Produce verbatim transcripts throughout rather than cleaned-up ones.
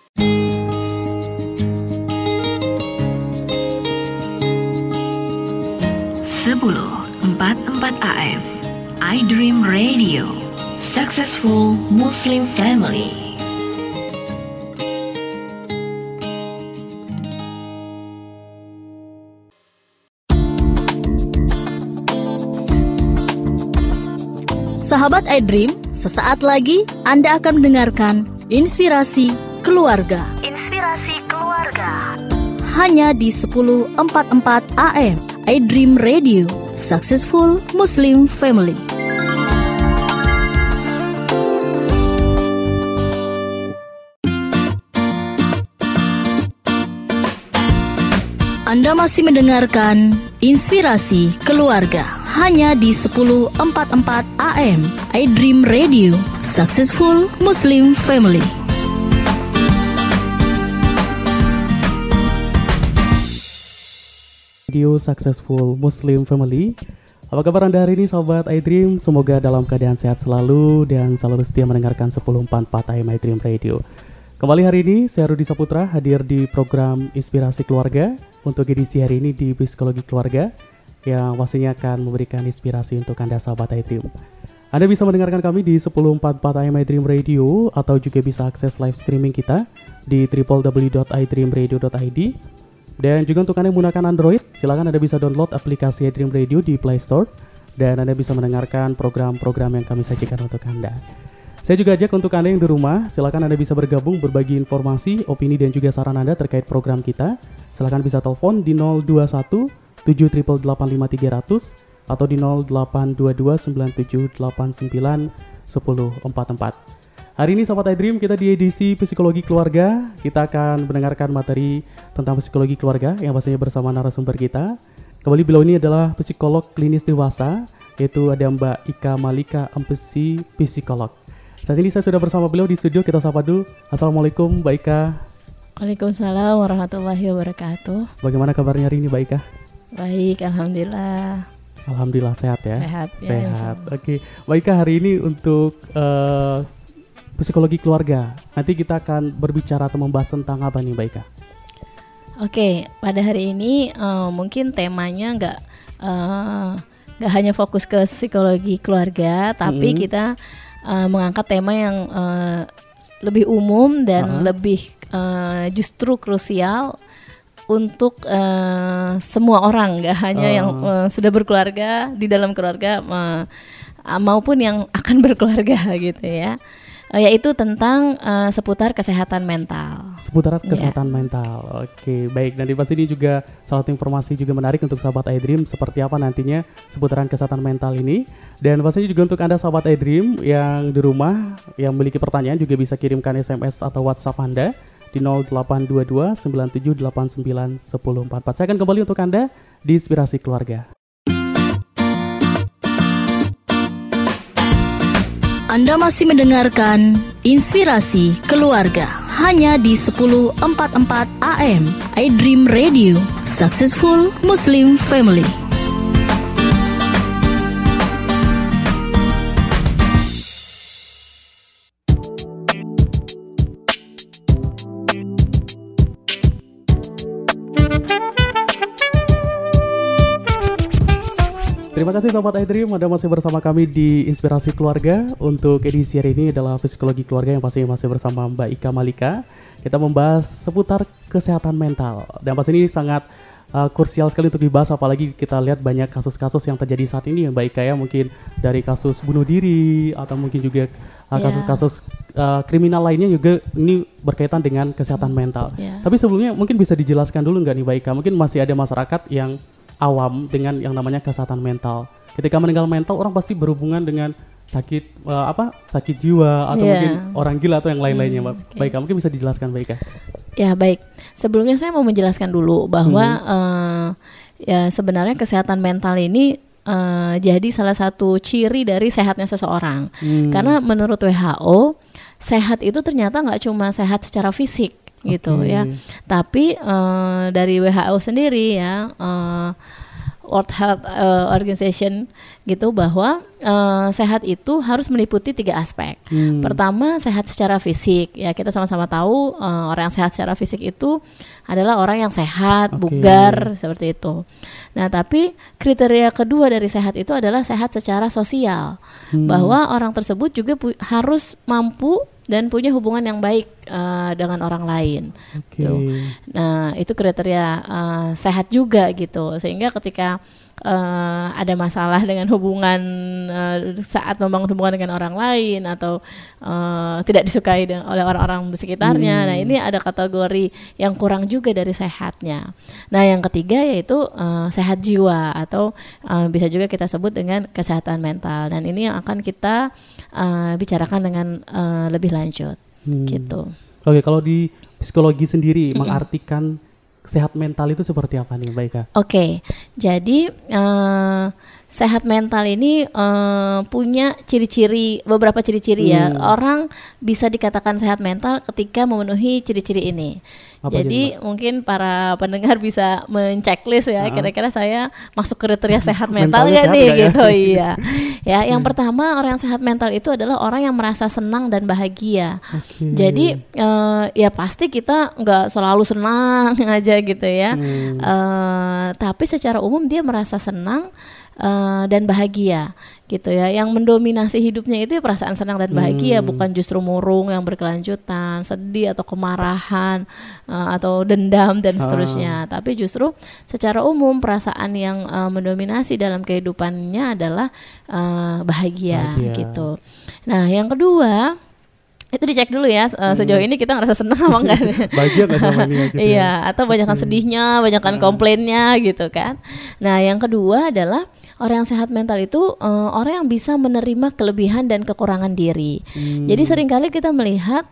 sepuluh empat puluh empat A M iDream Radio, Successful Muslim Family. Sahabat iDream, sesaat lagi Anda akan mendengarkan Inspirasi Keluarga. Inspirasi Keluarga. Hanya di sepuluh empat puluh empat A M iDream Radio, Successful Muslim Family. Anda masih mendengarkan Inspirasi Keluarga hanya di sepuluh empat puluh empat A M iDream Radio, Successful Muslim Family. Radio Successful Muslim Family. Apa kabar Anda hari ini sahabat iDream? Semoga dalam keadaan sehat selalu dan selalu setia mendengarkan sepuluh empat puluh empat A M iDream Radio. Kembali hari ini saya Rudi Saputra hadir di program Inspirasi Keluarga untuk edisi hari ini di Psikologi Keluarga yang pastinya akan memberikan inspirasi untuk Anda sahabat iDream. Anda bisa mendengarkan kami di sepuluh empat puluh empat A M iDream Radio atau juga bisa akses live streaming kita di w w w dot i dream radio dot i d. Dan juga untuk Anda yang menggunakan Android, silakan Anda bisa download aplikasi iDream Radio di Play Store dan Anda bisa mendengarkan program-program yang kami sajikan untuk Anda. Saya juga ajak untuk Anda yang di rumah, silakan Anda bisa bergabung berbagi informasi, opini dan juga saran Anda terkait program kita. Silakan bisa telepon di nol dua satu tujuh delapan delapan lima tiga nol nol atau di nol delapan dua dua sembilan tujuh delapan sembilan satu nol empat empat. Hari ini sahabat iDream kita di edisi Psikologi Keluarga. Kita akan mendengarkan materi tentang psikologi keluarga yang pastinya bersama narasumber kita. Kembali beliau ini adalah psikolog klinis dewasa, yaitu ada Mbak Ika Malika, M Psi, psikolog. Saat ini saya sudah bersama beliau di studio, kita sapa dulu. Assalamualaikum Mbak Ika. Waalaikumsalam warahmatullahi wabarakatuh. Bagaimana kabarnya hari ini Mbak Ika? Baik, Alhamdulillah. Alhamdulillah sehat ya? Sehat. Ya, sehat. Oke, Mbak Ika hari ini untuk uh, psikologi keluarga. Nanti kita akan berbicara atau membahas tentang apa nih Mbak Ika? Oke, pada hari ini uh, mungkin temanya nggak uh, nggak hanya fokus ke psikologi keluarga, tapi mm-hmm. kita uh, mengangkat tema yang uh, lebih umum dan uh-huh. lebih uh, justru krusial untuk uh, semua orang, nggak hanya uh. yang uh, sudah berkeluarga, di dalam keluarga uh, maupun yang akan berkeluarga gitu ya. Uh, yaitu tentang uh, seputar kesehatan mental. Seputar kesehatan yeah. mental. Oke, baik. Nanti pasti ini juga salah satu informasi juga menarik untuk sahabat iDream seperti apa nantinya seputaran kesehatan mental ini. Dan pastinya juga untuk Anda sahabat iDream yang di rumah yang memiliki pertanyaan juga bisa kirimkan S M S atau WhatsApp Anda di nol delapan dua dua sembilan tujuh delapan sembilan satu nol empat empat. Saya akan kembali untuk Anda di Inspirasi Keluarga. Anda masih mendengarkan Inspirasi Keluarga hanya di sepuluh empat puluh empat A M iDream Radio, Successful Muslim Family. Terima kasih Sobat iDream, Anda masih bersama kami di Inspirasi Keluarga. Untuk edisi hari ini adalah Psikologi Keluarga yang pasti masih bersama Mbak Ika Malika. Kita membahas seputar kesehatan mental. Dan pasti ini sangat uh, krusial sekali untuk dibahas, apalagi kita lihat banyak kasus-kasus yang terjadi saat ini ya Mbak Ika ya. Mungkin dari kasus bunuh diri atau mungkin juga uh, yeah. kasus-kasus uh, kriminal lainnya juga ini berkaitan dengan kesehatan mental. Yeah. Tapi sebelumnya mungkin bisa dijelaskan dulu nggak nih Mbak Ika? Mungkin masih ada masyarakat yang awam dengan yang namanya kesehatan mental. Ketika meninggal mental, orang pasti berhubungan dengan sakit uh, apa sakit jiwa atau yeah. mungkin orang gila atau yang lain-lainnya, Mbak. Hmm, okay. Baik, mungkin bisa dijelaskan, Mbak Ika. Ya baik. Sebelumnya saya mau menjelaskan dulu bahwa hmm. uh, ya sebenarnya kesehatan mental ini uh, jadi salah satu ciri dari sehatnya seseorang. Hmm. Karena menurut W H O sehat itu ternyata nggak cuma sehat secara fisik. Gitu okay. ya, tapi uh, dari W H O sendiri ya uh, World Health uh, Organization gitu bahwa uh, sehat itu harus meliputi tiga aspek. Hmm. Pertama, sehat secara fisik. Ya, kita sama-sama tahu uh, orang yang sehat secara fisik itu adalah orang yang sehat, okay. bugar, seperti itu. Nah, tapi kriteria kedua dari sehat itu adalah sehat secara sosial. Hmm. Bahwa orang tersebut juga pu- harus mampu dan punya hubungan yang baik uh, dengan orang lain. Okay. Tuh. Nah, itu kriteria uh, sehat juga gitu. Sehingga ketika uh, ada masalah dengan hubungan uh, saat membangun hubungan dengan orang lain atau uh, tidak disukai de- oleh orang-orang di sekitarnya, hmm. nah ini ada kategori yang kurang juga dari sehatnya. Nah, yang ketiga yaitu uh, sehat jiwa atau uh, bisa juga kita sebut dengan kesehatan mental. Dan ini yang akan kita uh, bicarakan dengan uh, lebih lanjut, hmm. gitu. Oke, kalau di psikologi sendiri mm-hmm. mengartikan sehat mental itu seperti apa nih, Mbak Ika? Oke, jadi uh, sehat mental ini uh, punya ciri-ciri, beberapa ciri-ciri hmm. ya. Orang bisa dikatakan sehat mental ketika memenuhi ciri-ciri ini. Apa jadi aja, mungkin para pendengar bisa menceklis ya, uh-huh. kira-kira saya masuk kriteria sehat mental nggak nih gitu. Ya? Iya. Ya, yang hmm. pertama, orang yang sehat mental itu adalah orang yang merasa senang dan bahagia. Okay. Jadi uh, ya pasti kita nggak selalu senang aja gitu ya. Hmm. Uh, tapi secara umum dia merasa senang Uh, dan bahagia gitu ya. Yang mendominasi hidupnya itu ya perasaan senang dan bahagia, hmm. bukan justru murung yang berkelanjutan, sedih atau kemarahan uh, atau dendam dan seterusnya. Ah. Tapi justru secara umum perasaan yang uh, mendominasi dalam kehidupannya adalah uh, bahagia, bahagia gitu. Nah, yang kedua itu dicek dulu ya uh, sejauh hmm. ini kita ngerasa senang apa enggak? Bahagia nggak sama ini? Gitu iya, ya? Atau banyakkan hmm. sedihnya, banyakkan hmm. komplainnya gitu kan. Nah, yang kedua adalah orang yang sehat mental itu uh, orang yang bisa menerima kelebihan dan kekurangan diri. Hmm. Jadi seringkali kita melihat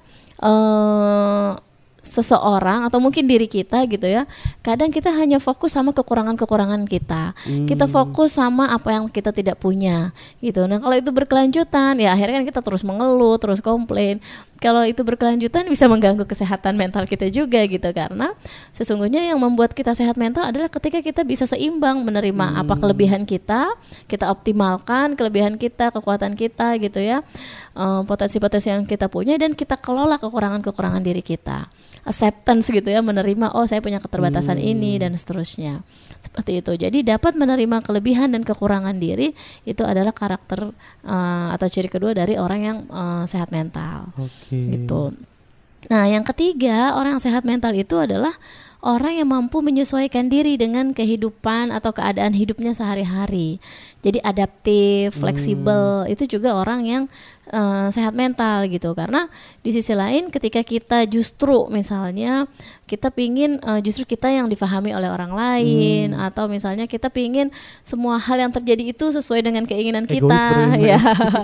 uh, seseorang atau mungkin diri kita gitu ya, kadang kita hanya fokus sama kekurangan-kekurangan kita. Hmm. Kita fokus sama apa yang kita tidak punya gitu. Nah, kalau itu berkelanjutan ya akhirnya kan kita terus mengeluh, terus komplain. Kalau itu berkelanjutan bisa mengganggu kesehatan mental kita juga gitu, karena sesungguhnya yang membuat kita sehat mental adalah ketika kita bisa seimbang menerima hmm. apa kelebihan kita, kita optimalkan kelebihan kita, kekuatan kita gitu ya, um, potensi-potensi yang kita punya, dan kita kelola kekurangan-kekurangan diri kita. Acceptance gitu ya, menerima oh saya punya keterbatasan hmm. ini dan seterusnya. Seperti itu. Jadi dapat menerima kelebihan dan kekurangan diri itu adalah karakter uh, atau ciri kedua dari orang yang uh, sehat mental. Okay. Gitu. Nah, yang ketiga, orang yang sehat mental itu adalah orang yang mampu menyesuaikan diri dengan kehidupan atau keadaan hidupnya sehari-hari. Jadi adaptif, fleksibel, hmm. itu juga orang yang uh, sehat mental gitu. Karena di sisi lain ketika kita justru misalnya kita pingin uh, justru kita yang difahami oleh orang lain, hmm. atau misalnya kita pingin semua hal yang terjadi itu sesuai dengan keinginan egois kita, ya,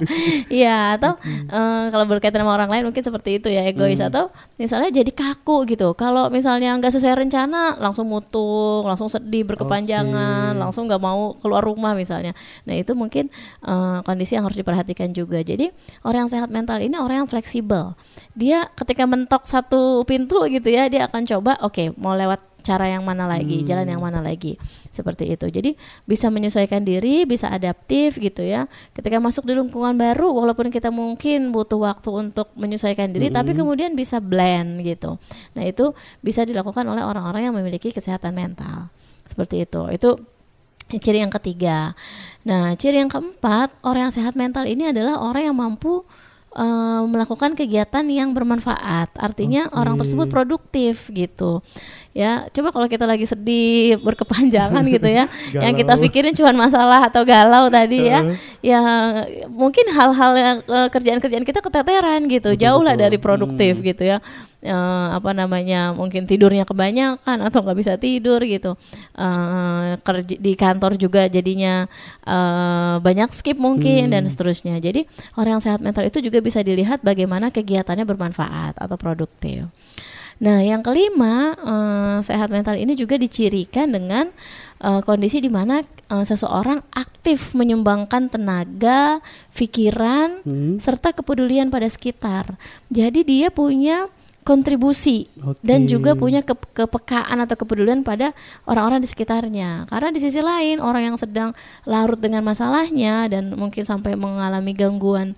ya, atau hmm. uh, kalau berkaitan sama orang lain mungkin seperti itu ya, egois, hmm. atau misalnya jadi kaku gitu. Kalau misalnya nggak sesuai rencana, langsung mutung, langsung sedih berkepanjangan, okay. langsung nggak mau keluar rumah misalnya. Nah, itu mungkin uh, kondisi yang harus diperhatikan juga. Jadi orang yang sehat mental ini orang yang fleksibel. Dia ketika mentok satu pintu gitu ya, dia akan coba oke okay, mau lewat cara yang mana lagi, hmm. jalan yang mana lagi, seperti itu. Jadi bisa menyesuaikan diri, bisa adaptif gitu ya. Ketika masuk di lingkungan baru, walaupun kita mungkin butuh waktu untuk menyesuaikan diri, hmm. tapi kemudian bisa blend gitu. Nah, itu bisa dilakukan oleh orang-orang yang memiliki kesehatan mental, seperti itu. Itu ciri yang ketiga. Nah, ciri yang keempat, orang yang sehat mental ini adalah orang yang mampu Uh, melakukan kegiatan yang bermanfaat, artinya okay. orang tersebut produktif gitu ya. Coba kalau kita lagi sedih berkepanjangan gitu ya, yang kita pikirin cuma masalah atau galau tadi ya, ya mungkin hal-hal yang uh, kerjaan-kerjaan kita keteteran gitu, jauh lah dari produktif hmm. gitu ya. Uh, apa namanya, mungkin tidurnya kebanyakan atau nggak bisa tidur gitu, uh, kerja di kantor juga jadinya uh, banyak skip mungkin hmm. dan seterusnya. Jadi orang yang sehat mental itu juga bisa dilihat bagaimana kegiatannya bermanfaat atau produktif. Nah, yang kelima, uh, sehat mental ini juga dicirikan dengan uh, kondisi di mana uh, seseorang aktif menyumbangkan tenaga, pikiran, hmm. serta kepedulian pada sekitar. Jadi dia punya kontribusi Okay. dan juga punya ke- kepekaan atau kepedulian pada orang-orang di sekitarnya. Karena di sisi lain orang yang sedang larut dengan masalahnya dan mungkin sampai mengalami gangguan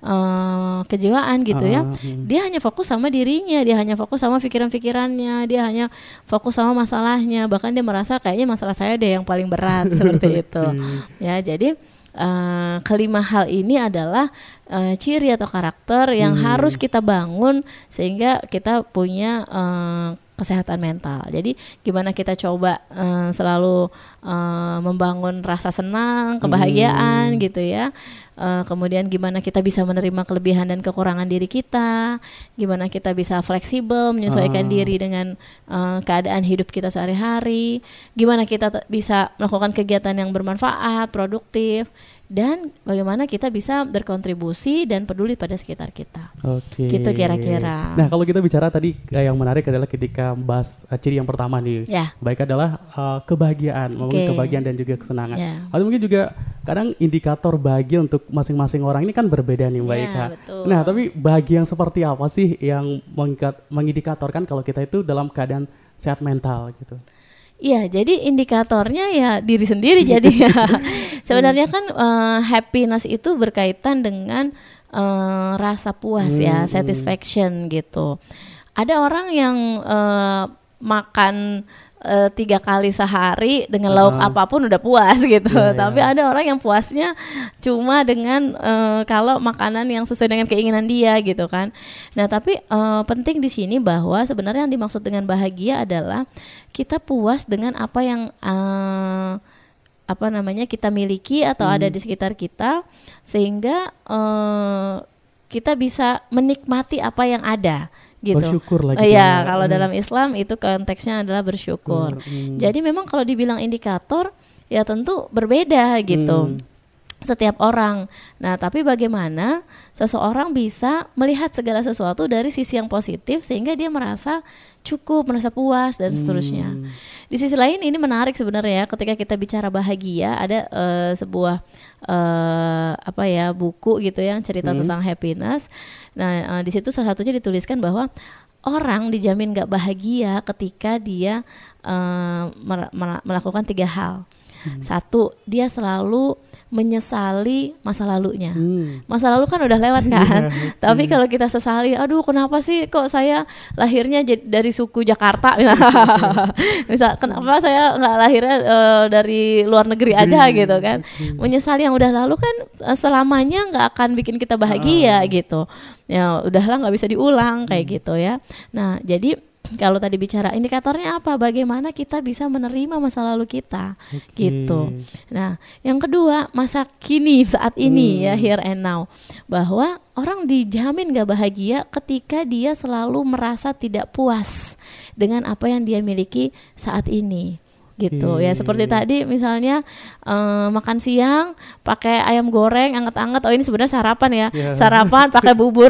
uh, kejiwaan gitu ya, Ah, hmm. dia hanya fokus sama dirinya, dia hanya fokus sama pikiran-pikirannya, dia hanya fokus sama masalahnya, bahkan dia merasa kayaknya masalah saya deh yang paling berat seperti itu. Ya, jadi Uh, kelima hal ini adalah uh, ciri atau karakter yang Hmm. harus kita bangun sehingga kita punya uh, kesehatan mental. Jadi gimana kita coba uh, selalu uh, membangun rasa senang, kebahagiaan Hmm. gitu ya. Uh, kemudian gimana kita bisa menerima kelebihan dan kekurangan diri kita, gimana kita bisa fleksibel menyesuaikan Ah. diri dengan uh, keadaan hidup kita sehari-hari, gimana kita t- bisa melakukan kegiatan yang bermanfaat, produktif, dan bagaimana kita bisa berkontribusi dan peduli pada sekitar kita. Oke. Gitu kira-kira. Nah, kalau kita bicara tadi eh, yang menarik adalah ketika membahas eh, ciri yang pertama nih. Ya. Baik adalah eh, kebahagiaan, ngomongin Oke. kebahagiaan dan juga kesenangan. Ya. Atau mungkin juga kadang indikator bahagia untuk masing-masing orang ini kan berbeda nih, Mbak Ya, Ika. betul. Nah, tapi bahagia yang seperti apa sih yang mengikat- mengindikatorkan kalau kita itu dalam keadaan sehat mental gitu? Iya, jadi indikatornya ya diri sendiri jadi ya. Sebenarnya kan uh, happiness itu berkaitan dengan uh, rasa puas ya, Hmm. satisfaction gitu. Ada orang yang uh, makan uh, tiga kali sehari dengan lauk Ah. apapun udah puas gitu. Iya, iya. Tapi ada orang yang puasnya cuma dengan uh, kalau makanan yang sesuai dengan keinginan dia gitu kan. Nah, tapi uh, penting di sini bahwa sebenarnya yang dimaksud dengan bahagia adalah kita puas dengan apa yang uh, apa namanya kita miliki atau Hmm. ada di sekitar kita, sehingga uh, kita bisa menikmati apa yang ada gitu. Bersyukur lagi. Oh, iya, ya. kalau Hmm. dalam Islam itu konteksnya adalah bersyukur. Hmm. Jadi memang kalau dibilang indikator ya tentu berbeda gitu. Hmm. Setiap orang. Nah, tapi bagaimana seseorang bisa melihat segala sesuatu dari sisi yang positif sehingga dia merasa cukup, merasa puas dan seterusnya. Hmm. Di sisi lain ini menarik sebenarnya ya, ketika kita bicara bahagia ada eh, sebuah eh, apa ya buku gitu yang cerita Hmm. tentang happiness. Nah, eh, di situ salah satunya dituliskan bahwa orang dijamin gak bahagia ketika dia eh, mer- mer- melakukan tiga hal. Satu, dia selalu menyesali masa lalunya. Hmm. Masa lalu kan udah lewat kan. Tapi kalau kita sesali, aduh kenapa sih kok saya lahirnya j- dari suku Jakarta, misal kenapa saya nggak lahirnya eh, dari luar negeri aja gitu kan. Menyesali yang udah lalu kan eh, selamanya nggak akan bikin kita bahagia gitu. Ya udahlah nggak bisa diulang kayak gitu ya. Nah jadi kalau tadi bicara indikatornya apa? Bagaimana kita bisa menerima masa lalu kita, Oke. gitu. Nah, yang kedua masa kini saat ini Hmm. ya here and now, bahwa orang dijamin gak bahagia ketika dia selalu merasa tidak puas dengan apa yang dia miliki saat ini. Gitu ya, Oke. seperti tadi misalnya eh, makan siang pakai ayam goreng anget-anget, oh ini sebenarnya sarapan ya, Ya. sarapan pakai bubur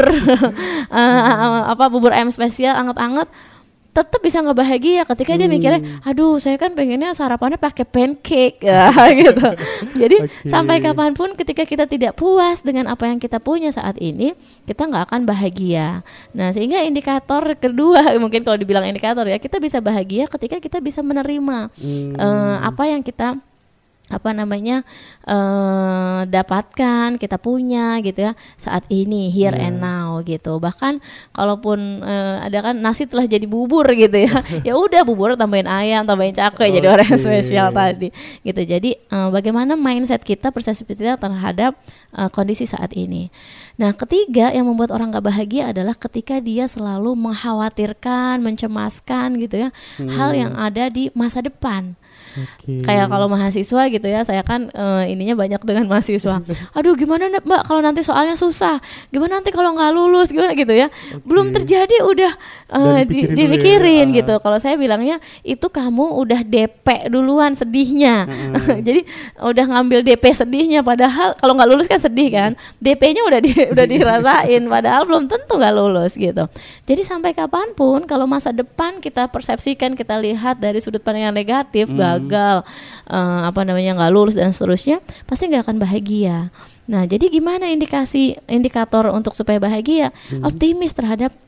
eh, apa bubur ayam spesial anget-anget, tetap bisa nggak bahagia ketika dia mikirnya, aduh saya kan pengennya sarapannya pakai pancake ya gitu. Jadi Oke. sampai kapanpun ketika kita tidak puas dengan apa yang kita punya saat ini, kita nggak akan bahagia. Nah sehingga indikator kedua, mungkin kalau dibilang indikator ya, kita bisa bahagia ketika kita bisa menerima Hmm. eh, apa yang kita apa namanya eh, dapatkan, kita punya gitu ya saat ini here Yeah. and now gitu. Bahkan kalaupun eh, ada kan nasi telah jadi bubur gitu ya, ya udah bubur tambahin ayam, tambahin cakwe jadi orang yang Oke. spesial tadi gitu. Jadi eh, bagaimana mindset kita, persepsi kita terhadap eh, kondisi saat ini. Nah ketiga yang membuat orang gak bahagia adalah ketika dia selalu mengkhawatirkan, mencemaskan gitu ya hal yang ada di masa depan. Oke. Kayak kalau mahasiswa gitu ya, saya kan eh, ininya banyak dengan mahasiswa. Aduh gimana nih, Mbak kalau nanti soalnya susah, gimana nanti kalau nggak lulus gimana gitu ya. Belum terjadi udah eh, Udah di- dipikirin dulu ya. dipikirin Ah. gitu. Kalau saya bilangnya itu kamu udah D P duluan sedihnya. Jadi udah ngambil D P sedihnya, padahal kalau nggak lulus kan sedih kan. D P-nya udah di, udah dirasain, padahal belum tentu nggak lulus gitu. Jadi sampai kapanpun kalau masa depan kita persepsikan, kita lihat dari sudut pandang yang negatif, gagal, eh, apa namanya nggak lulus dan seterusnya, pasti nggak akan bahagia. Nah, jadi gimana indikasi indikator untuk supaya bahagia? Optimis terhadap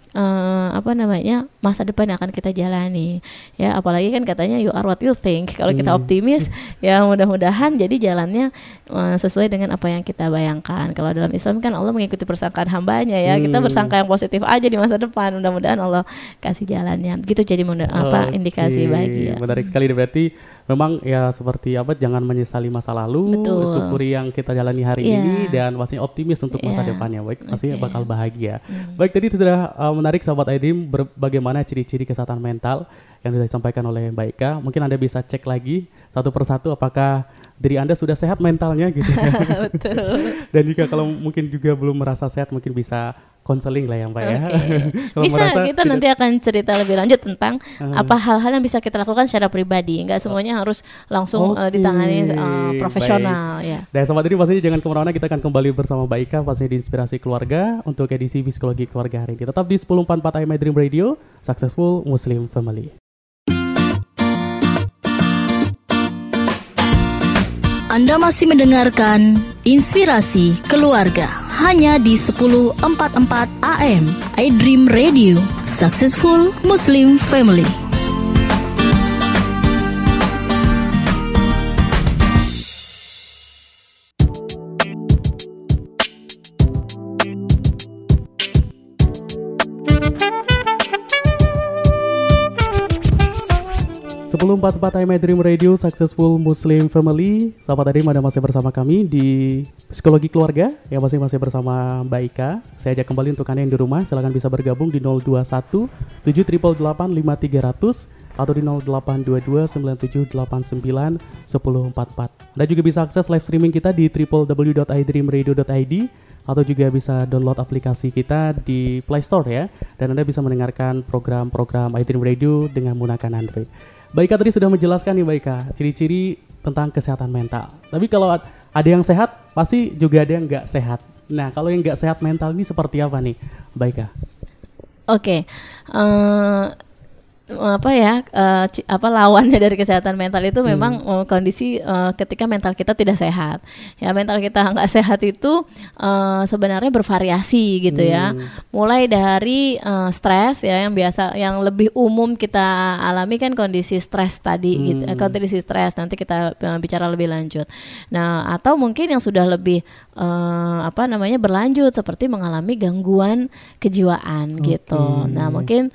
uh, apa namanya masa depan yang akan kita jalani. Ya, apalagi kan katanya you are what you think. Kalau kita Hmm. optimis, ya mudah-mudahan jadi jalannya uh, sesuai dengan apa yang kita bayangkan. Kalau dalam Islam kan Allah mengikuti persangkaan hambanya ya. Kita Hmm. bersangka yang positif aja di masa depan. Mudah-mudahan Allah kasih jalannya. Gitu jadi mudah, apa Oke, indikasi bahagia. menarik sekali. Berarti memang ya seperti apa, jangan menyesali masa lalu, Betul. syukuri yang kita jalani hari Iya. ini, dan pastinya optimis untuk masa Iya. depannya. Baik, pastinya Oke. bakal bahagia. Hmm. Baik, tadi itu sudah uh, menarik sahabat iDream, ber- bagaimana ciri-ciri kesehatan mental yang sudah disampaikan oleh Mbak Ika. Mungkin Anda bisa cek lagi satu persatu apakah diri Anda sudah sehat mentalnya gitu ya. Betul. Dan juga kalau mungkin juga belum merasa sehat, mungkin bisa konseling lah ya Mbak ya. Oke. Kalau Bisa merasa kita tidak- nanti akan cerita lebih lanjut tentang Hmm. apa hal-hal yang bisa kita lakukan secara pribadi. Enggak semuanya harus langsung uh, Oke, ditangani uh, profesional ya. Dan sobat ini pastinya jangan kemana-mana, kita akan kembali bersama Mbak Ika pastinya di Inspirasi Keluarga untuk edisi Psikologi Keluarga hari ini. Tetap di sepuluh empat puluh empat A M iDream Radio, Successful Muslim Family. Anda masih mendengarkan Inspirasi Keluarga hanya di sepuluh empat puluh empat A M iDream Radio, Successful Muslim Family. sepuluh empat puluh empat A M iDream Radio, Successful Muslim Family. Sahabat iDream, Anda masih bersama kami di Psikologi Keluarga, yang masih masih bersama Mbak Ika. Saya ajak kembali untuk Anda yang di rumah, silakan bisa bergabung di nol dua satu tujuh delapan delapan lima tiga nol nol atau di nol delapan dua dua sembilan tujuh delapan sembilan satu nol empat empat. Anda juga bisa akses live streaming kita di w w w dot i dream radio dot i d atau juga bisa download aplikasi kita di Play Store ya. Dan Anda bisa mendengarkan program-program iDream Radio dengan menggunakan Android. Mbak Ika tadi sudah menjelaskan nih Mbak Ika, ciri-ciri tentang kesehatan mental. Tapi kalau ad- ada yang sehat, pasti juga ada yang nggak sehat. Nah, kalau yang nggak sehat mental ini seperti apa nih Mbak Ika? Oke. eh, apa ya eh, ci- apa lawannya dari kesehatan mental itu memang eh, kondisi eh, ketika mental kita tidak sehat. Ya, mental kita nggak sehat itu eh, sebenarnya bervariasi gitu ya. Hmm. Mulai dari eh, stres ya yang biasa, yang lebih umum kita alami kan kondisi stres tadi Hmm. gitu. Eh, kondisi stres nanti kita eh, bicara lebih lanjut. Nah, atau mungkin yang sudah lebih eh, apa namanya berlanjut seperti mengalami gangguan kejiwaan gitu. Oke. Nah, mungkin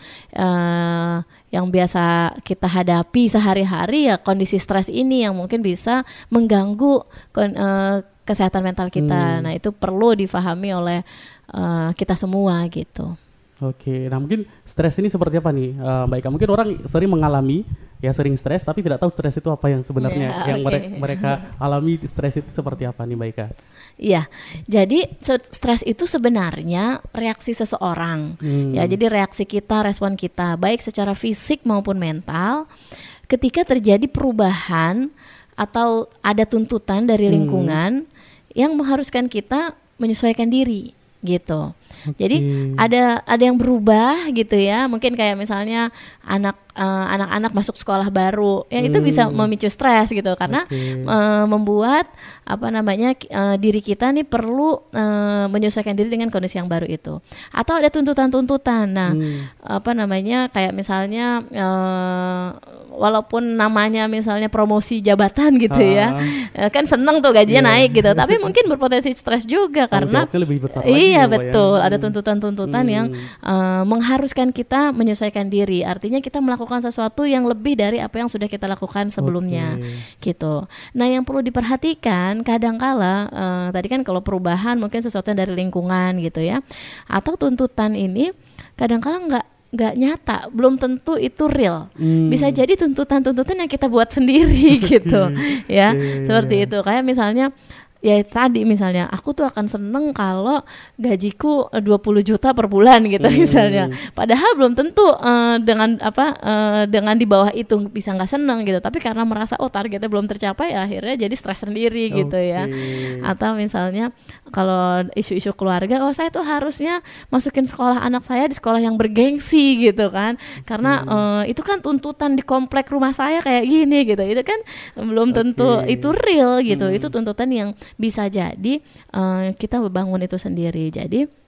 eh, yang biasa kita hadapi sehari-hari ya kondisi stres ini yang mungkin bisa mengganggu kon- eh, kesehatan mental kita. Hmm. Nah, itu perlu difahami oleh eh, kita semua gitu. Oke, nah mungkin stres ini seperti apa nih eh, Mbak Ika? Mungkin orang sering mengalami ya sering stres, tapi tidak tahu stres itu apa yang sebenarnya Ya, yang oke. mere- mereka alami. Stres itu seperti apa nih Mbak Ika? Iya, jadi se- stres itu sebenarnya reaksi seseorang. Hmm. Ya, jadi reaksi kita, respon kita, baik secara fisik maupun mental, ketika terjadi perubahan atau ada tuntutan dari Hmm. lingkungan yang mengharuskan kita menyesuaikan diri, gitu. Jadi Oke. ada ada yang berubah gitu ya, mungkin kayak misalnya anak eh, anak-anak masuk sekolah baru, ya itu Hmm. bisa memicu stres gitu karena Oke. eh, membuat apa namanya ki- eh, diri kita nih perlu eh, menyesuaikan diri dengan kondisi yang baru itu. Atau ada tuntutan-tuntutan. Nah, Hmm. apa namanya kayak misalnya eh, walaupun namanya misalnya promosi jabatan gitu ya, Ah. eh, kan seneng tuh gajinya Iya. naik gitu, tapi mungkin berpotensi stres juga Tanggung karena jawabnya lebih besar lagi iya ya, Mbak, ya. betul, ada Hmm. tuntutan-tuntutan Hmm. yang eh, mengharuskan kita menyesuaikan diri. Artinya kita melakukan sesuatu yang lebih dari apa yang sudah kita lakukan sebelumnya, Oke. gitu. Nah, yang perlu diperhatikan kadangkala eh, tadi kan kalau perubahan mungkin sesuatu yang dari lingkungan gitu ya, atau tuntutan ini kadangkala nggak nggak nyata, belum tentu itu real. Hmm. Bisa jadi tuntutan-tuntutan yang kita buat sendiri gitu, ya. Iya. Seperti itu. Kayak misalnya ya tadi misalnya aku tuh akan seneng kalau gajiku eh, dua puluh juta per bulan gitu Hmm. misalnya. Padahal belum tentu eh, dengan apa eh, dengan di bawah itu bisa nggak seneng gitu. Tapi karena merasa oh targetnya belum tercapai akhirnya jadi stres sendiri gitu ya. Oke. Atau misalnya kalau isu-isu keluarga, oh saya tuh harusnya masukin sekolah anak saya di sekolah yang bergengsi gitu kan. Karena eh, itu kan tuntutan di komplek rumah saya kayak gini gitu. Itu kan belum tentu Oke. itu real gitu. Hmm. Itu tuntutan yang bisa jadi eh, kita bangun itu sendiri. Jadi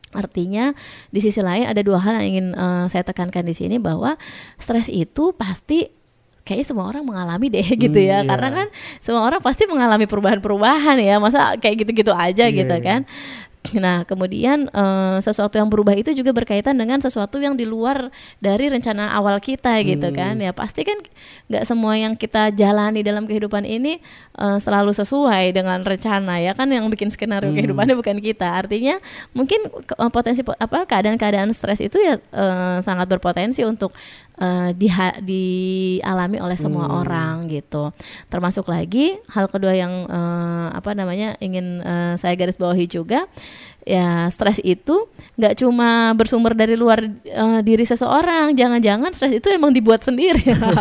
Artinya di sisi lain ada dua hal yang ingin uh, saya tekankan di sini, bahwa stres itu pasti kayaknya semua orang mengalami deh gitu ya, hmm, karena yeah. kan semua orang pasti mengalami perubahan-perubahan ya, masa kayak gitu-gitu aja yeah, gitu kan. Nah kemudian uh, sesuatu yang berubah itu juga berkaitan dengan sesuatu yang di luar dari rencana awal kita gitu hmm. kan. Ya pasti kan gak semua yang kita jalani dalam kehidupan ini uh, selalu sesuai dengan rencana ya kan, yang bikin skenario hmm. kehidupannya bukan kita. Artinya mungkin uh, potensi apa keadaan-keadaan stres itu ya uh, sangat berpotensi untuk uh, diha- dialami oleh semua hmm. orang gitu. Termasuk lagi hal kedua yang uh, apa namanya ingin uh, saya garis bawahi juga, ya stres itu nggak cuma bersumber dari luar uh, diri seseorang, jangan-jangan stres itu emang dibuat sendiri.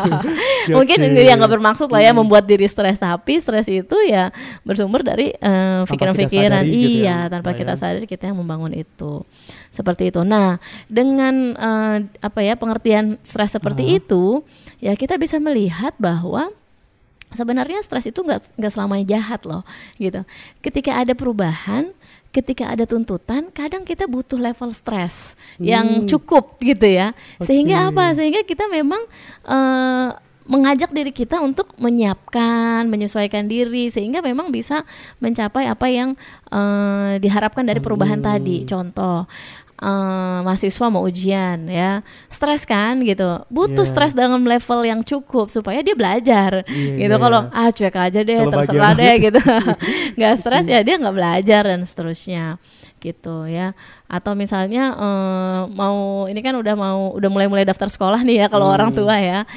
Mungkin okay. ya nggak bermaksud lah ya hmm. membuat diri stres, tapi stres itu ya bersumber dari uh, pikiran-pikiran, iya gitu ya, tanpa nah, kita ya. sadari kita yang membangun itu, seperti itu. Nah dengan uh, apa ya pengertian stres seperti uh-huh. itu, ya kita bisa melihat bahwa sebenarnya stres itu nggak nggak selamanya jahat loh, gitu. Ketika ada perubahan, ketika ada tuntutan, kadang kita butuh level stres hmm. yang cukup gitu ya. Okay. Sehingga apa? Sehingga kita memang uh, mengajak diri kita untuk menyiapkan, menyesuaikan diri, sehingga memang bisa mencapai apa yang uh, diharapkan dari perubahan hmm. tadi. Contoh, Uh, mahasiswa mau ujian ya, stres kan gitu, butuh yeah. stres dalam level yang cukup supaya dia belajar yeah, gitu. Kalau yeah. ah cuek aja deh, kalo terserah deh gitu, nggak stres ya dia nggak belajar dan seterusnya gitu ya. Atau misalnya uh, mau ini kan udah mau udah mulai-mulai daftar sekolah nih ya kalau hmm. orang tua ya,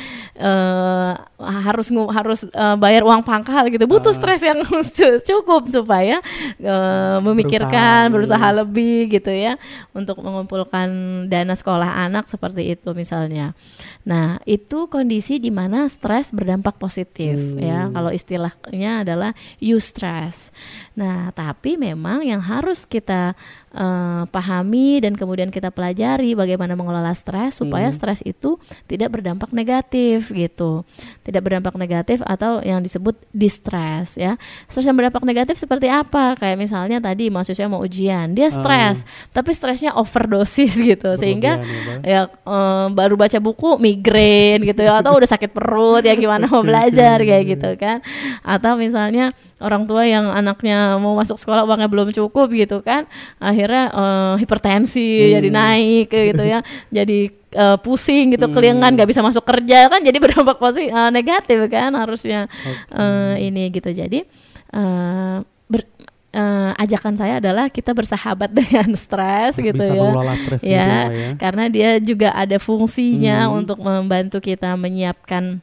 uh, harus harus uh, bayar uang pangkal gitu, butuh uh. stres yang cukup supaya uh, memikirkan berusaha, berusaha lebih gitu ya untuk mengumpulkan dana sekolah anak, seperti itu misalnya. Nah itu kondisi di mana stres berdampak positif hmm. ya, kalau istilahnya adalah eustress. Nah tapi memang yang harus kita Uh, pahami dan kemudian kita pelajari bagaimana mengelola stres supaya hmm. stres itu tidak berdampak negatif gitu, tidak berdampak negatif atau yang disebut distress ya. Stres yang berdampak negatif seperti apa? Kayak misalnya tadi mahasiswa mau ujian, dia stres, hmm. tapi stresnya overdosis gitu, sehingga ya, ya um, baru baca buku migrain gitu ya, atau udah sakit perut ya, gimana mau belajar kayak gitu kan. Atau misalnya orang tua yang anaknya mau masuk sekolah uangnya belum cukup gitu kan, akhirnya uh, hipertensi hmm. jadi naik gitu ya, jadi uh, pusing gitu, hmm. kelingan, nggak bisa masuk kerja kan, jadi berdampak positif uh, negatif kan harusnya. Okay. Uh, ini gitu. Jadi uh, ber, uh, ajakan saya adalah kita bersahabat dengan stres gitu bisa ya, mengelola stres ya, ya, karena dia juga ada fungsinya hmm. untuk membantu kita menyiapkan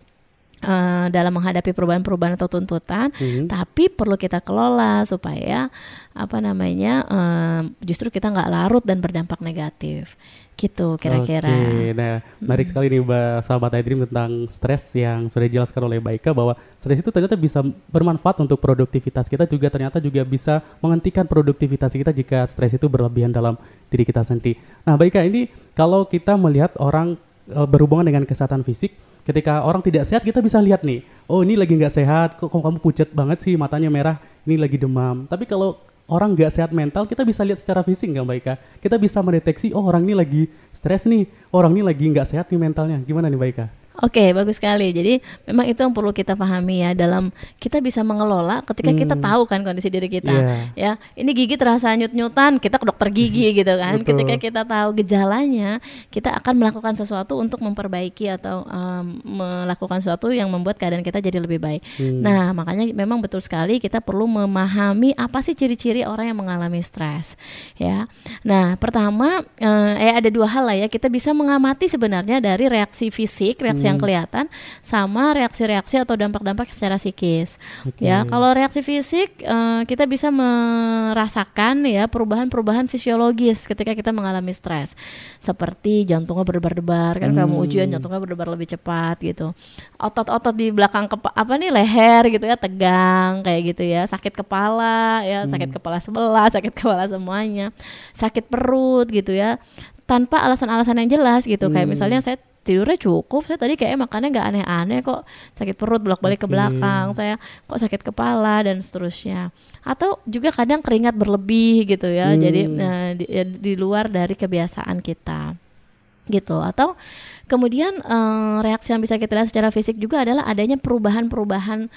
Uh, dalam menghadapi perubahan-perubahan atau tuntutan, mm-hmm. tapi perlu kita kelola supaya apa namanya uh, justru kita nggak larut dan berdampak negatif, gitu kira-kira. Oke, nah menarik hmm. sekali nih Mbak sahabat iDream tentang stres yang sudah dijelaskan oleh Mbak Ika, bahwa stres itu ternyata bisa bermanfaat untuk produktivitas kita, juga ternyata juga bisa menghentikan produktivitas kita jika stres itu berlebihan dalam diri kita sendiri. Nah Mbak Ika, ini kalau kita melihat orang uh, berhubungan dengan kesehatan fisik, ketika orang tidak sehat kita bisa lihat nih, oh ini lagi nggak sehat, kok kamu pucat banget sih, matanya merah, ini lagi demam. Tapi kalau orang nggak sehat mental, kita bisa lihat secara fisik nggak Mbak Ika? Kita bisa mendeteksi, oh orang ini lagi stres nih, orang ini lagi nggak sehat nih mentalnya. Gimana nih Mbak Ika? Oke, okay, bagus sekali. Jadi memang itu yang perlu kita pahami ya, dalam kita bisa mengelola ketika hmm. kita tahu kan kondisi diri kita. Yeah. Ya, ini gigi terasa nyut-nyutan, kita ke dokter gigi gitu kan. Betul. Ketika kita tahu gejalanya, kita akan melakukan sesuatu untuk memperbaiki atau um, melakukan sesuatu yang membuat keadaan kita jadi lebih baik. Hmm. Nah, makanya memang betul sekali kita perlu memahami apa sih ciri-ciri orang yang mengalami stres. Ya. Nah, pertama eh, eh ada dua hal lah ya, kita bisa mengamati sebenarnya dari reaksi fisik, reaksi hmm. yang kelihatan, sama reaksi-reaksi atau dampak-dampak secara psikis. Okay. Ya, kalau reaksi fisik uh, kita bisa merasakan ya perubahan-perubahan fisiologis ketika kita mengalami stres, seperti jantungnya berdebar-debar kan, hmm. kamu ujian jantungnya berdebar lebih cepat gitu, otot-otot di belakang kepa- apa nih leher gitu ya tegang kayak gitu ya, sakit kepala ya, hmm. sakit kepala sebelah, sakit kepala semuanya, sakit perut gitu ya, tanpa alasan-alasan yang jelas gitu. Hmm. Kayak misalnya saya tidurnya cukup, saya tadi kayaknya makannya nggak aneh-aneh kok, sakit perut bolak-balik okay. ke belakang, saya kok sakit kepala dan seterusnya. Atau juga kadang keringat berlebih gitu ya, hmm. jadi uh, di, di luar dari kebiasaan kita gitu. Atau kemudian uh, reaksi yang bisa kita lihat secara fisik juga adalah adanya perubahan-perubahan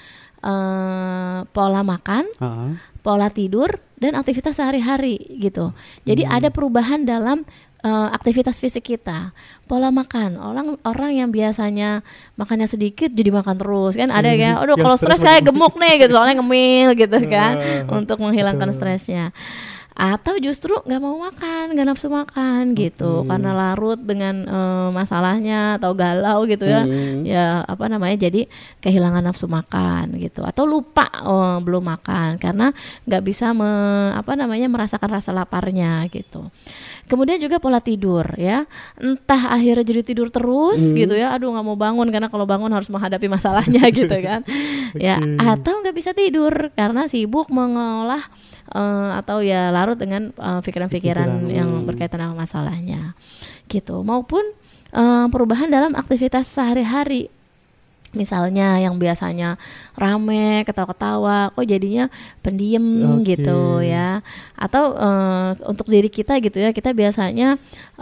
uh, pola makan, uh-huh. pola tidur dan aktivitas sehari-hari gitu. Jadi hmm. ada perubahan dalam Uh, aktivitas fisik kita, pola makan. Orang orang yang biasanya makannya sedikit jadi makan terus kan, ada ya. Aduh kalau stres saya gemuk nih gitu, soalnya ngemil gitu kan, untuk menghilangkan stresnya. Atau justru nggak mau makan, nggak nafsu makan gitu, hmm. karena larut dengan uh, masalahnya atau galau gitu ya, hmm. ya apa namanya, jadi kehilangan nafsu makan gitu, atau lupa oh, belum makan karena nggak bisa me, apa namanya merasakan rasa laparnya gitu. Kemudian juga pola tidur ya, entah akhirnya jadi tidur terus hmm. gitu ya, aduh nggak mau bangun karena kalau bangun harus menghadapi masalahnya gitu kan, okay. ya, atau nggak bisa tidur karena sibuk mengolah Uh, atau ya larut dengan uh, pikiran-pikiran Pikiran. yang berkaitan dengan masalahnya gitu, maupun uh, perubahan dalam aktivitas sehari-hari. Misalnya yang biasanya rame, ketawa-ketawa, kok jadinya pendiam okay. gitu ya. Atau uh, untuk diri kita gitu ya, kita biasanya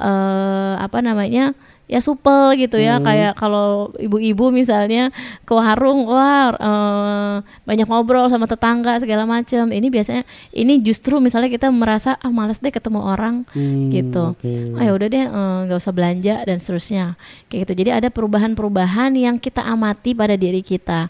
uh, apa namanya ya supel gitu ya, hmm. kayak kalau ibu-ibu misalnya ke warung, wah uh, banyak ngobrol sama tetangga segala macam. Ini biasanya, ini justru misalnya kita merasa ah malas deh ketemu orang hmm, gitu, okay. ah ya udah deh nggak uh, usah belanja dan seterusnya kayak gitu. Jadi ada perubahan-perubahan yang kita amati pada diri kita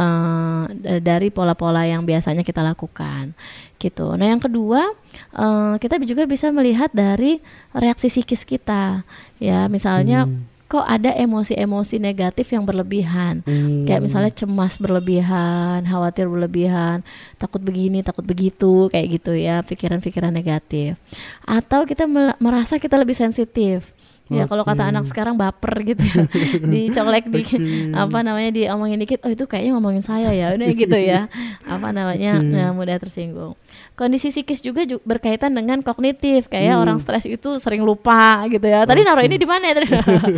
uh, dari pola-pola yang biasanya kita lakukan gitu. Nah yang kedua, uh, kita juga bisa melihat dari reaksi psikis kita ya, misalnya hmm. kok ada emosi-emosi negatif yang berlebihan, hmm. kayak misalnya cemas berlebihan, khawatir berlebihan, takut begini, takut begitu, kayak gitu ya, pikiran-pikiran negatif. Atau kita merasa kita lebih sensitif. Ya okay. kalau kata anak sekarang baper gitu ya, dicolek di okay. apa namanya diomongin dikit, oh itu kayaknya ngomongin saya ya, udah gitu ya, apa namanya okay. nah, mudah tersinggung. Kondisi psikis juga ju- berkaitan dengan kognitif, kayak hmm. orang stres itu sering lupa gitu ya. Tadi okay. naruh ini di mana ya?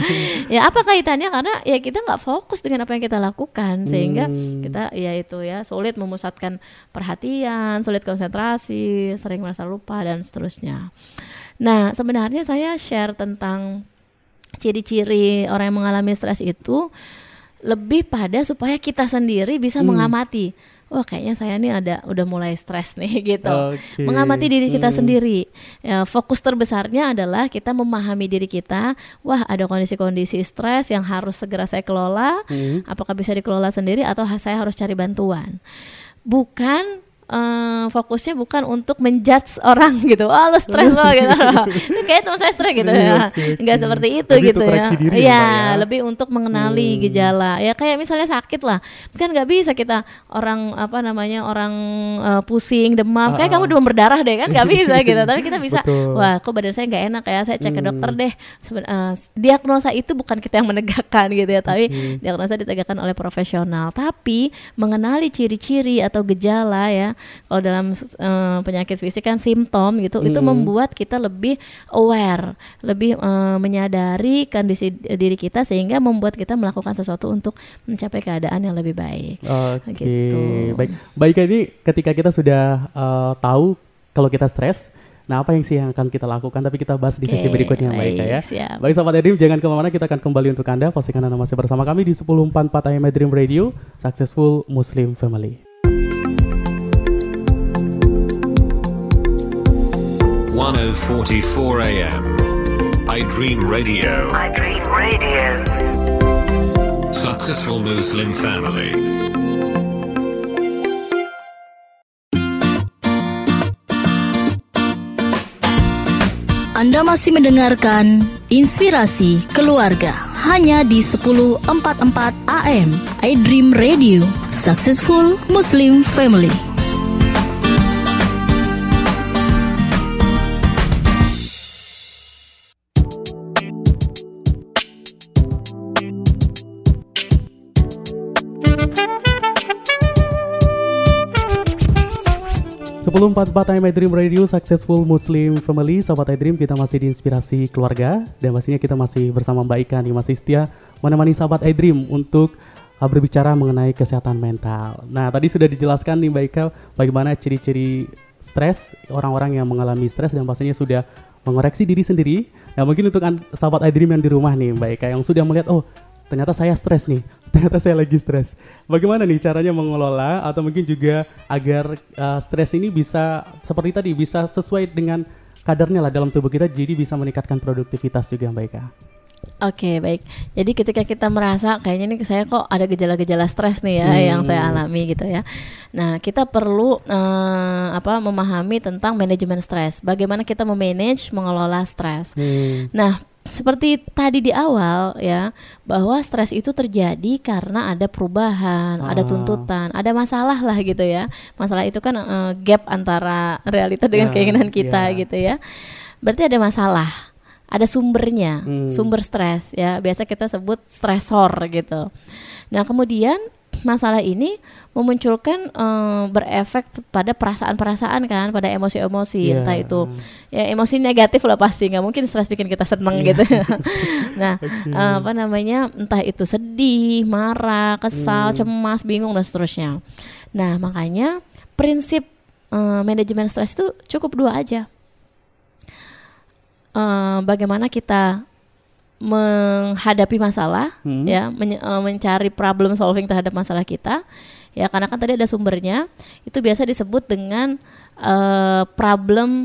Ya apa kaitannya? Karena ya kita nggak fokus dengan apa yang kita lakukan, sehingga hmm. kita ya itu ya sulit memusatkan perhatian, sulit konsentrasi, sering merasa lupa dan seterusnya. Nah, sebenarnya saya share tentang ciri-ciri orang yang mengalami stres itu lebih pada supaya kita sendiri bisa hmm. mengamati. Wah, kayaknya saya nih ada udah mulai stres nih gitu. Okay. Mengamati diri kita hmm. sendiri. Ya, fokus terbesarnya adalah kita memahami diri kita. Wah, ada kondisi-kondisi stres yang harus segera saya kelola. Hmm. Apakah bisa dikelola sendiri atau saya harus cari bantuan? Bukan Uh, fokusnya bukan untuk menjudge orang gitu, oh lo stres lo gitu, kayak teman saya stres gitu ya, nggak seperti itu lebih gitu ya, ya, ya lebih untuk mengenali hmm. gejala, ya kayak misalnya sakit lah, kan nggak bisa kita orang apa namanya orang uh, pusing, demam, kayak ah. kamu demam berdarah deh kan, nggak bisa gitu, tapi kita bisa, betul. Wah kok badan saya nggak enak ya, saya cek hmm. ke dokter deh. Seben- uh, diagnosa itu bukan kita yang menegakkan gitu ya, tapi hmm. diagnosa ditegakkan oleh profesional, tapi mengenali ciri-ciri atau gejala ya. Kalau dalam uh, penyakit fisik kan simptom gitu, mm. itu membuat kita lebih aware, lebih uh, menyadari kondisi diri kita sehingga membuat kita melakukan sesuatu untuk mencapai keadaan yang lebih baik. Oke, okay. gitu. Baik, baik ini ketika kita sudah uh, tahu kalau kita stres, nah apa yang sih yang akan kita lakukan? Tapi kita bahas di sesi okay, berikutnya, baik, baik ya. Siap. Baik Sobat iDream, jangan kemana-mana, kita akan kembali untuk Anda. Pastikan Anda masih bersama kami di sepuluh empat puluh empat A M iDream Radio, Successful Muslim Family. one oh forty-four A M iDream Radio. iDream Radio. Successful Muslim Family. Anda masih mendengarkan Inspirasi Keluarga hanya di sepuluh empat puluh empat A M iDream Radio, Successful Muslim Family. sepuluh sepuluh empat puluh empat A M iDream Radio, Successful Muslim Family. Sahabat iDream, kita masih di Inspirasi Keluarga. Dan pastinya kita masih bersama Mbak Ika nih, masih setia menemani sahabat iDream untuk uh, berbicara mengenai kesehatan mental. Nah, tadi sudah dijelaskan nih Mbak Ika bagaimana ciri-ciri stres, orang-orang yang mengalami stres, dan pastinya sudah mengoreksi diri sendiri. Nah, mungkin untuk an- sahabat iDream yang di rumah nih Mbak Ika, yang sudah melihat, oh ternyata saya stres nih, ternyata saya lagi stres. Bagaimana nih caranya mengelola, atau mungkin juga agar uh, stres ini bisa seperti tadi, bisa sesuai dengan kadarnya lah dalam tubuh kita, jadi bisa meningkatkan produktivitas juga Mbak Ika. Oke, baik. Jadi ketika kita merasa kayaknya nih saya kok ada gejala-gejala stres nih ya hmm. yang saya alami gitu ya. Nah, kita perlu uh, apa memahami tentang manajemen stres. Bagaimana kita memanage, mengelola stres. Hmm. Nah, seperti tadi di awal ya, bahwa stres itu terjadi karena ada perubahan, ah. ada tuntutan, ada masalah lah gitu ya. Masalah itu kan uh, gap antara realita dengan yeah, keinginan kita yeah. gitu ya. Berarti ada masalah, ada sumbernya, hmm. sumber stres ya. Biasa kita sebut stresor gitu. Nah, kemudian masalah ini memunculkan um, berefek pada perasaan-perasaan kan, pada emosi-emosi, yeah. entah itu ya emosi negatif lah pasti, nggak mungkin stres bikin kita seneng yeah. gitu. Nah, okay. uh, apa namanya, entah itu sedih, marah, kesal, hmm. cemas, bingung dan seterusnya. Nah, makanya prinsip uh, manajemen stres itu cukup dua aja. Uh, bagaimana kita menghadapi masalah, hmm. ya, men- uh, mencari problem solving terhadap masalah kita, ya, karena kan tadi ada sumbernya. Itu biasa disebut dengan uh, problem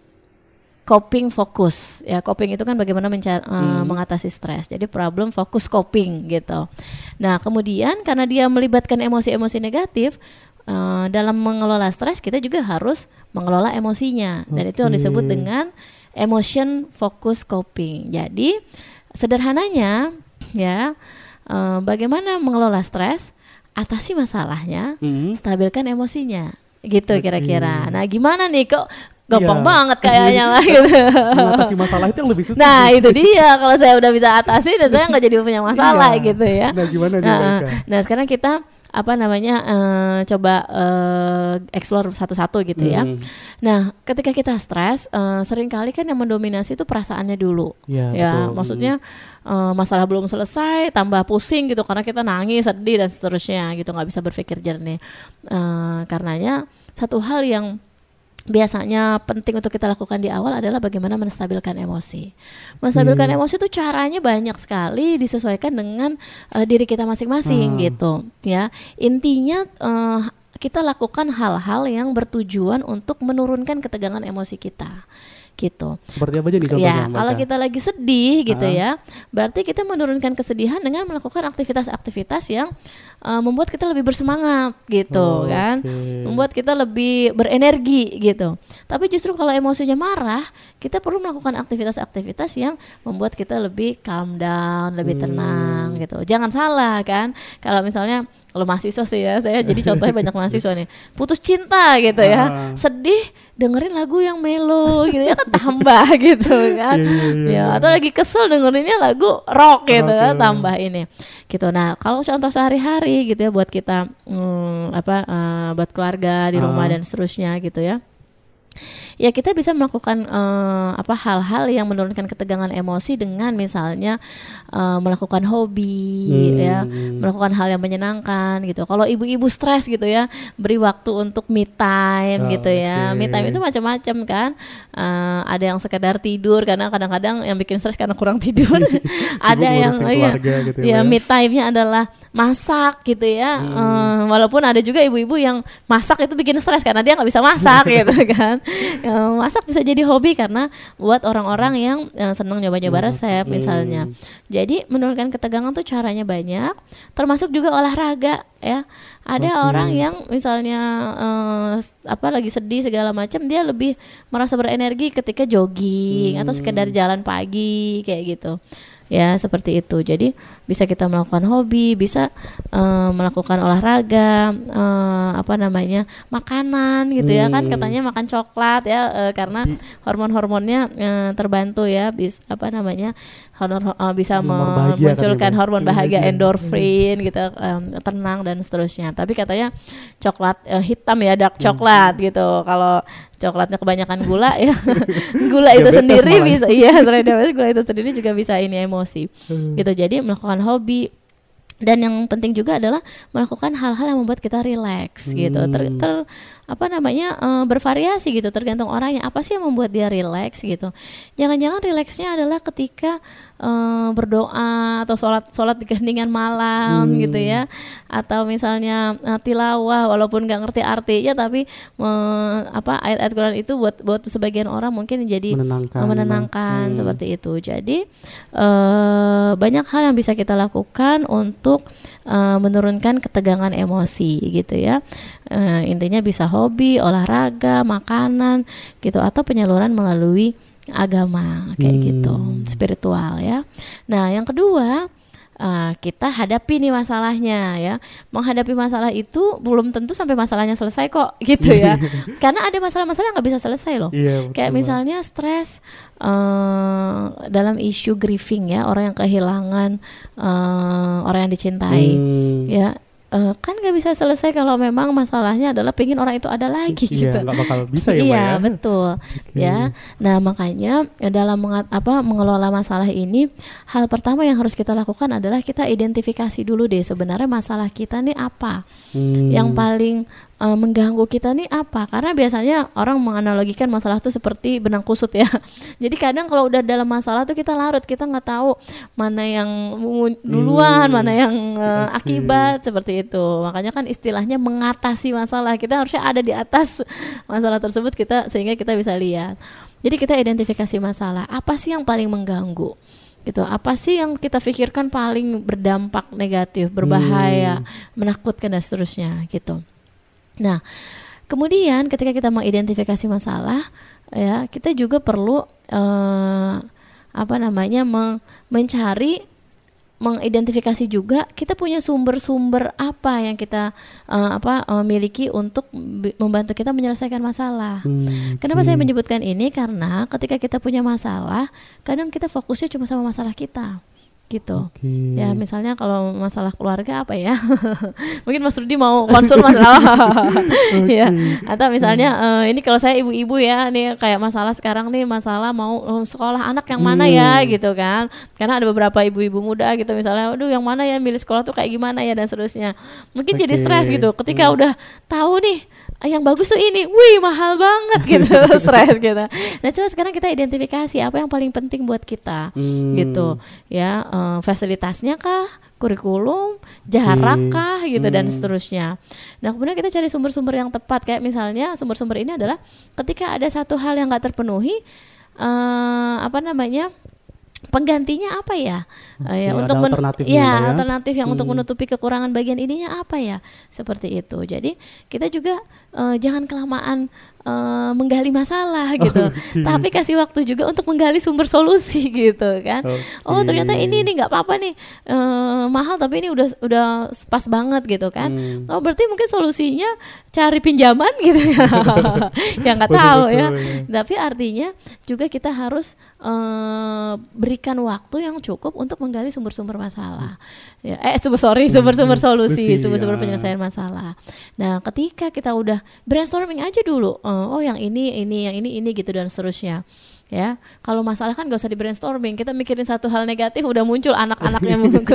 coping fokus. Ya, coping itu kan bagaimana mencar- uh, hmm. mengatasi stres. Jadi problem fokus coping gitu. Nah, kemudian karena dia melibatkan emosi-emosi negatif, uh, dalam mengelola stres kita juga harus mengelola emosinya. Dan okay. itu yang disebut dengan emotion focus coping. Jadi sederhananya ya, uh, bagaimana mengelola stres, atasi masalahnya, mm-hmm. stabilkan emosinya, gitu okay. kira-kira. Nah, gimana nih, kok gampang yeah. banget kayaknya lah gitu. Mengatasi masalah itu yang lebih susah. Nah, itu dia, kalau saya udah bisa atasi dan saya nggak jadi punya masalah yeah. gitu ya. Nah, gimana nih nah, nah, sekarang kita apa namanya uh, coba uh, explore satu-satu gitu hmm. ya. Nah, ketika kita stres, uh, seringkali kan yang mendominasi itu perasaannya dulu. Ya, ya maksudnya uh, masalah belum selesai, tambah pusing gitu karena kita nangis, sedih dan seterusnya gitu, nggak bisa berpikir jernih. Uh, karenanya satu hal yang biasanya penting untuk kita lakukan di awal adalah bagaimana menstabilkan emosi. Menstabilkan hmm. emosi itu caranya banyak sekali, disesuaikan dengan uh, diri kita masing-masing hmm. gitu ya. Intinya uh, kita lakukan hal-hal yang bertujuan untuk menurunkan ketegangan emosi kita. Gitu. Seperti apa aja nih contohnya? Ya, kalau kita lagi sedih gitu uh-huh. ya, berarti kita menurunkan kesedihan dengan melakukan aktivitas-aktivitas yang uh, membuat kita lebih bersemangat gitu oh, kan, okay. membuat kita lebih berenergi gitu. Tapi justru kalau emosinya marah, kita perlu melakukan aktivitas-aktivitas yang membuat kita lebih calm down, lebih hmm. tenang gitu. Jangan salah kan, kalau misalnya kalau mahasiswa sih ya, saya jadi contohnya banyak mahasiswa nih, putus cinta gitu ya, uh. sedih, dengerin lagu yang melo gitu ya kan, tambah gitu kan, yeah, yeah, yeah, ya atau lagi kesel dengerinnya lagu rock gitu okay. kan, tambah ini gitu. Nah, kalau contoh sehari-hari gitu ya buat kita hmm, apa uh, buat keluarga di rumah uh. dan seterusnya gitu ya. Ya, kita bisa melakukan uh, apa hal-hal yang menurunkan ketegangan emosi dengan misalnya uh, melakukan hobi hmm. ya, melakukan hal yang menyenangkan gitu. Kalau ibu-ibu stres gitu ya, beri waktu untuk me time oh, gitu ya. Okay. Me time itu macam-macam kan. Uh, ada yang sekedar tidur karena kadang-kadang yang bikin stres karena kurang tidur. Ada yang ya, gitu ya, ya me time-nya adalah masak gitu ya. Hmm. Uh, walaupun ada juga ibu-ibu yang masak itu bikin stres karena dia nggak bisa masak gitu kan. Uh, masak bisa jadi hobi karena buat orang-orang yang uh, senang nyoba-nyoba resep misalnya. Jadi menurunkan ketegangan tuh caranya banyak, termasuk juga olahraga ya. Ada okay. orang yang misalnya uh, apa lagi sedih segala macam, dia lebih merasa berenergi ketika jogging hmm. atau sekedar jalan pagi kayak gitu. ya seperti itu. Jadi bisa kita melakukan hobi, bisa uh, melakukan olahraga, uh, apa namanya makanan gitu hmm. ya kan, katanya makan coklat ya uh, karena hormon-hormonnya uh, terbantu ya, bis, apa namanya honor, uh, bisa memunculkan hormon bahagia endorfin gitu, um, tenang dan seterusnya. Tapi katanya coklat uh, hitam ya, dark coklat hmm. gitu. Kalau coklatnya kebanyakan gula ya gula itu sendiri malah. Bisa iya selain gula itu sendiri juga bisa ini emosi hmm. gitu. Jadi melakukan hobi, dan yang penting juga adalah melakukan hal-hal yang membuat kita rileks hmm. gitu, ter, ter apa namanya uh, bervariasi gitu, tergantung orangnya apa sih yang membuat dia rileks gitu. Jangan-jangan rileksnya adalah ketika uh, berdoa atau sholat sholat di keheningan malam hmm. gitu ya, atau misalnya uh, tilawah walaupun nggak ngerti artinya, tapi uh, apa ayat-ayat Quran itu buat buat sebagian orang mungkin jadi menenangkan, uh, menenangkan hmm. seperti itu. Jadi uh, banyak hal yang bisa kita lakukan untuk uh, menurunkan ketegangan emosi gitu ya. Uh, intinya bisa hobi, olahraga, makanan gitu, atau penyaluran melalui agama kayak hmm. gitu, spiritual ya. Nah, yang kedua, uh, kita hadapi nih masalahnya ya. Menghadapi masalah itu belum tentu sampai masalahnya selesai kok gitu ya. Karena ada masalah-masalah yang nggak bisa selesai loh. Iya, kayak misalnya stres uh, dalam isu grieving ya, orang yang kehilangan uh, orang yang dicintai hmm. ya. Uh, kan gak bisa selesai kalau memang masalahnya adalah pengen orang itu ada lagi iya, gitu. Iya, gak bakal bisa ya, iya, ya? betul. Okay. Ya, nah makanya dalam mengat, apa mengelola masalah ini, hal pertama yang harus kita lakukan adalah kita identifikasi dulu deh sebenarnya masalah kita nih apa, hmm. yang paling uh, mengganggu kita nih apa. Karena biasanya orang menganalogikan masalah itu seperti benang kusut ya. Jadi kadang kalau udah dalam masalah tuh kita larut, kita nggak tahu mana yang duluan, hmm. mana yang uh, okay. akibat seperti itu. Makanya kan istilahnya mengatasi masalah, kita harusnya ada di atas masalah tersebut kita, sehingga kita bisa lihat. Jadi kita identifikasi masalah, apa sih yang paling mengganggu gitu, apa sih yang kita pikirkan paling berdampak negatif, berbahaya, hmm. menakutkan dan seterusnya gitu. Nah, kemudian ketika kita mengidentifikasi masalah ya, kita juga perlu uh, apa namanya meng- mencari mengidentifikasi juga kita punya sumber-sumber apa yang kita uh, apa uh, miliki untuk b- membantu kita menyelesaikan masalah. Hmm, Kenapa hmm. saya menyebutkan ini? Karena ketika kita punya masalah, kadang kita fokusnya cuma sama masalah kita. Gitu. Okay. Ya misalnya kalau masalah keluarga apa ya? Mungkin Mas Rudi mau konsul masalah. okay. Ya. Atau misalnya uh, ini kalau saya ibu-ibu ya, nih kayak masalah sekarang nih, masalah mau um, sekolah anak yang mana hmm. ya gitu kan. Karena ada beberapa ibu-ibu muda gitu misalnya, aduh yang mana ya, milih sekolah tuh kayak gimana ya dan seterusnya. Mungkin okay. jadi stres gitu ketika hmm. udah tahu nih yang bagus tuh ini, wih mahal banget gitu, stres gitu. Nah coba sekarang kita identifikasi apa yang paling penting buat kita, hmm. gitu, ya uh, fasilitasnya kah, kurikulum, jarak kah, gitu hmm. dan seterusnya. Nah kemudian kita cari sumber-sumber yang tepat, kayak misalnya sumber-sumber ini adalah ketika ada satu hal yang nggak terpenuhi, uh, apa namanya? penggantinya apa ya? Uh, ya, ya untuk men- alternatif ya, ya alternatif yang hmm. untuk menutupi kekurangan bagian ininya apa ya? Seperti itu. Jadi kita juga uh, jangan kelamaan uh, menggali masalah gitu, okay. tapi kasih waktu juga untuk menggali sumber solusi gitu kan. Okay. Oh ternyata ini nih nggak apa-apa nih uh, mahal, tapi ini udah udah pas banget gitu kan. Hmm. Oh berarti mungkin solusinya cari pinjaman gitu ya? Ya nggak tahu ya. Tapi artinya juga kita harus uh, berikan waktu yang cukup untuk menggali sumber-sumber masalah. Ya, eh sumber sorry sumber-sumber solusi, sumber-sumber penyelesaian masalah. Nah ketika kita udah brainstorming aja dulu. Uh, oh yang ini ini yang ini ini gitu dan seterusnya ya. Kalau masalah kan gak usah di brainstorming, kita mikirin satu hal negatif udah muncul anak-anaknya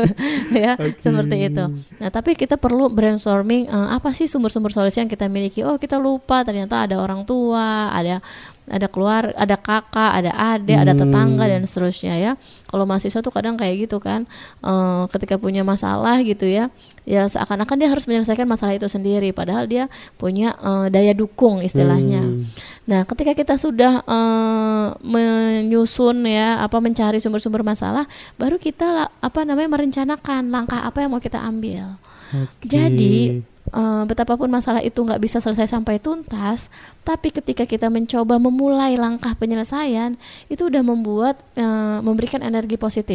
ya okay. seperti itu. Nah tapi kita perlu brainstorming uh, apa sih sumber-sumber solusi yang kita miliki. Oh kita lupa ternyata ada orang tua, ada ada keluar, ada kakak, ada adik, hmm. ada tetangga dan seterusnya ya. Kalau mahasiswa tuh kadang kayak gitu kan, uh, ketika punya masalah gitu ya, ya seakan-akan dia harus menyelesaikan masalah itu sendiri, padahal dia punya uh, daya dukung istilahnya. Hmm. Nah, ketika kita sudah uh, menyusun ya, apa mencari sumber-sumber masalah, baru kita apa namanya merencanakan langkah apa yang mau kita ambil. Okay. Jadi Uh, betapapun masalah itu nggak bisa selesai sampai tuntas, tapi ketika kita mencoba memulai langkah penyelesaian, itu udah membuat uh, memberikan energi positif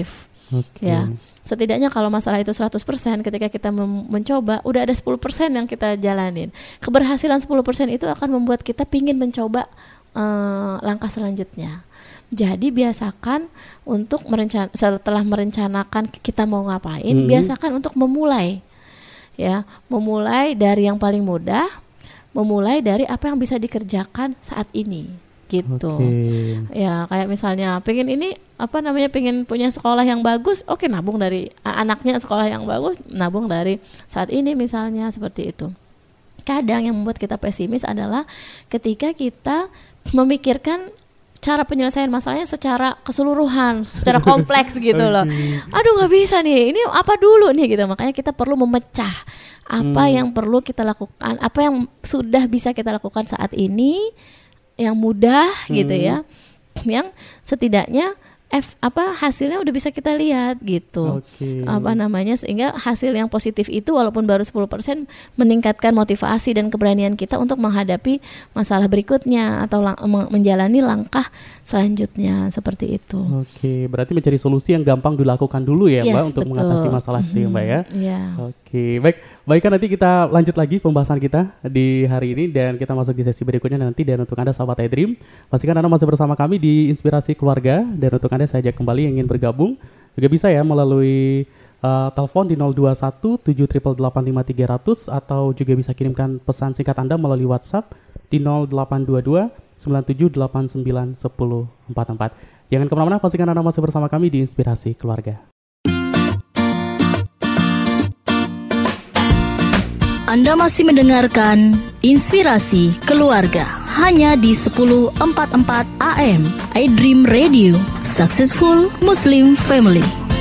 Okay. Ya. Setidaknya kalau masalah itu seratus persen, ketika kita mem- mencoba, udah ada sepuluh persen yang kita jalanin. Keberhasilan sepuluh persen itu akan membuat kita pingin mencoba uh, langkah selanjutnya. Jadi biasakan untuk merencan- setelah merencanakan kita mau ngapain, mm-hmm. biasakan untuk memulai. Ya, memulai dari yang paling mudah, memulai dari apa yang bisa dikerjakan saat ini. Gitu. Okay. Ya, kayak misalnya pengen ini apa namanya pengen punya sekolah yang bagus, oke okay, nabung dari anaknya sekolah yang bagus, nabung dari saat ini misalnya, seperti itu. Kadang yang membuat kita pesimis adalah ketika kita memikirkan cara penyelesaian masalahnya secara keseluruhan, secara kompleks gitu loh. Aduh nggak bisa nih, ini apa dulu nih gitu. Makanya kita perlu memecah apa hmm. yang perlu kita lakukan, apa yang sudah bisa kita lakukan saat ini, yang mudah hmm. gitu ya, yang setidaknya F, apa hasilnya udah bisa kita lihat gitu. Okay. Apa namanya, sehingga hasil yang positif itu walaupun baru sepuluh persen meningkatkan motivasi dan keberanian kita untuk menghadapi masalah berikutnya atau lang- menjalani langkah selanjutnya, seperti itu. Oke, okay. Berarti mencari solusi yang gampang dilakukan dulu ya, yes, Mbak, untuk betul. mengatasi masalah itu ya, Mbak ya. Yeah. Oke, okay. baik. Baik, kan nanti kita lanjut lagi pembahasan kita di hari ini dan kita masuk di sesi berikutnya nanti. Dan untuk Anda sahabat iDream, pastikan Anda masih bersama kami di Inspirasi Keluarga. Dan untuk Anda saya ajak kembali yang ingin bergabung juga bisa ya melalui uh, telepon di nol dua satu tujuh delapan delapan lima tiga nol nol atau juga bisa kirimkan pesan singkat Anda melalui WhatsApp di nol delapan dua dua sembilan tujuh delapan sembilan satu nol empat empat. Jangan kemana-mana, pastikan Anda masih bersama kami di Inspirasi Keluarga. Anda masih mendengarkan Inspirasi Keluarga hanya di sepuluh empat puluh empat A M iDream Radio, Successful Muslim Family.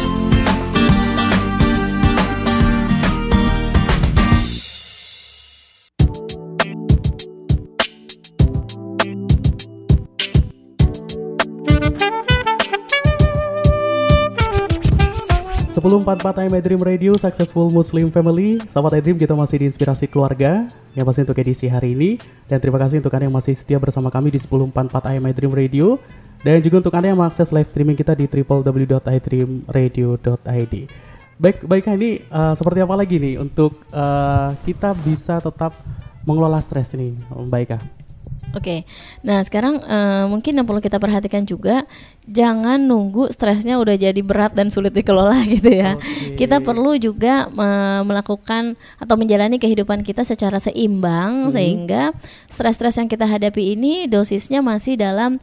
sepuluh empat puluh empat A M iDream Radio, Successful Muslim Family. Sahabat iDream, kita masih di Inspirasi Keluarga yang pasti untuk edisi hari ini. Dan terima kasih untuk Anda yang masih setia bersama kami di sepuluh empat puluh empat A M iDream Radio. Dan juga untuk Anda yang mengakses live streaming kita di w w w dot i dream radio dot i d. Baik, baiklah ini uh, seperti apa lagi nih untuk uh, kita bisa tetap mengelola stres ini, Mbak Ika? Oke, nah sekarang uh, mungkin yang perlu kita perhatikan juga, jangan nunggu stresnya udah jadi berat dan sulit dikelola gitu ya. Okay. Kita perlu juga uh, melakukan atau menjalani kehidupan kita secara seimbang, hmm. sehingga stres-stres yang kita hadapi ini dosisnya masih dalam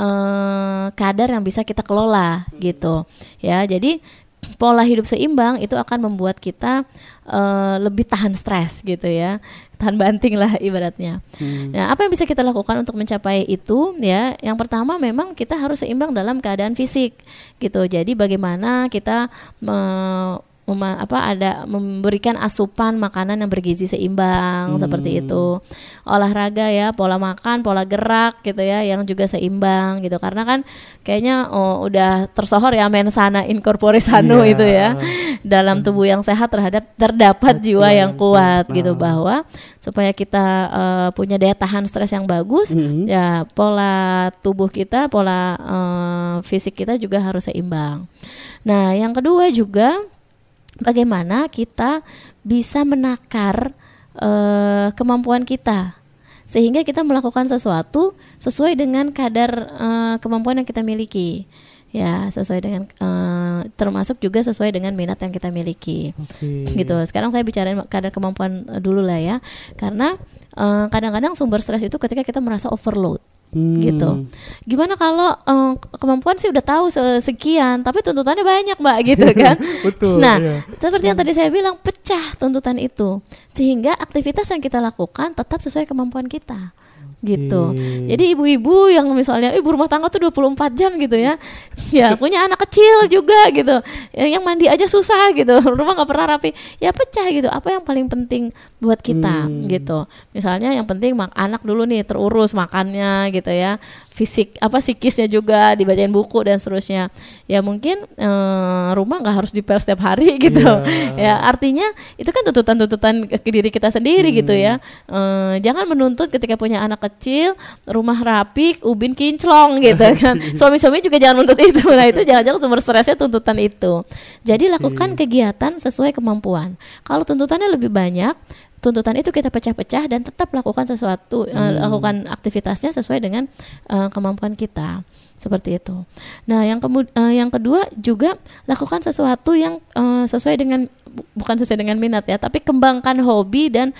uh, kadar yang bisa kita kelola gitu ya. Jadi pola hidup seimbang itu akan membuat kita uh, lebih tahan stres gitu ya, tahan banting lah ibaratnya. Hmm. Nah, apa yang bisa kita lakukan untuk mencapai itu ya? Yang pertama memang kita harus seimbang dalam keadaan fisik gitu. Jadi bagaimana kita me- Mema, apa ada memberikan asupan makanan yang bergizi seimbang, hmm. seperti itu. Olahraga ya, pola makan, pola gerak gitu ya, yang juga seimbang gitu. Karena kan kayaknya oh, udah tersohor ya mens sana in corpore sano yeah. itu ya. Dalam tubuh yang sehat terhadap terdapat jiwa yang kuat nah. gitu, bahwa supaya kita uh, punya daya tahan stres yang bagus, hmm. ya pola tubuh kita, pola uh, fisik kita juga harus seimbang. Nah, yang kedua juga bagaimana kita bisa menakar uh, kemampuan kita sehingga kita melakukan sesuatu sesuai dengan kadar uh, kemampuan yang kita miliki, ya sesuai dengan uh, termasuk juga sesuai dengan minat yang kita miliki. Okay. Gitu. Sekarang saya bicarain kadar kemampuan uh, dulu lah ya, karena uh, kadang-kadang sumber stres itu ketika kita merasa overload. Hmm. Gitu. Gimana kalau um, kemampuan sih udah tahu sekian, tapi tuntutannya banyak, Mbak, gitu kan? Betul. Nah, iya. seperti yang tadi saya bilang, pecah tuntutan itu sehingga aktivitas yang kita lakukan tetap sesuai kemampuan kita. Gitu. Hmm. Jadi ibu-ibu yang misalnya ibu rumah tangga tuh dua puluh empat jam gitu ya. Ya, punya anak kecil juga gitu. Yang, yang mandi aja susah gitu. Rumah enggak pernah rapi. Ya pecah gitu. Apa yang paling penting buat kita hmm. gitu. Misalnya yang penting mak- anak dulu nih terurus makannya gitu ya. fisik apa psikisnya juga, dibacain buku dan seterusnya. Ya mungkin uh, rumah nggak harus dipel setiap hari gitu. Yeah. Ya artinya itu kan tuntutan-tuntutan ke diri kita sendiri hmm. gitu ya. Uh, jangan menuntut ketika punya anak kecil rumah rapi, ubin kinclong gitu kan. Suami-suami juga jangan menuntut itu. Nah itu jangan-jangan sumber stresnya tuntutan itu. Jadi lakukan okay. kegiatan sesuai kemampuan. Kalau tuntutannya lebih banyak, tuntutan itu kita pecah-pecah dan tetap lakukan sesuatu, hmm. uh, lakukan aktivitasnya sesuai dengan uh, kemampuan kita, seperti itu. Nah, yang kemud- uh, yang kedua juga lakukan sesuatu yang uh, sesuai dengan, bukan sesuai dengan minat ya, tapi kembangkan hobi dan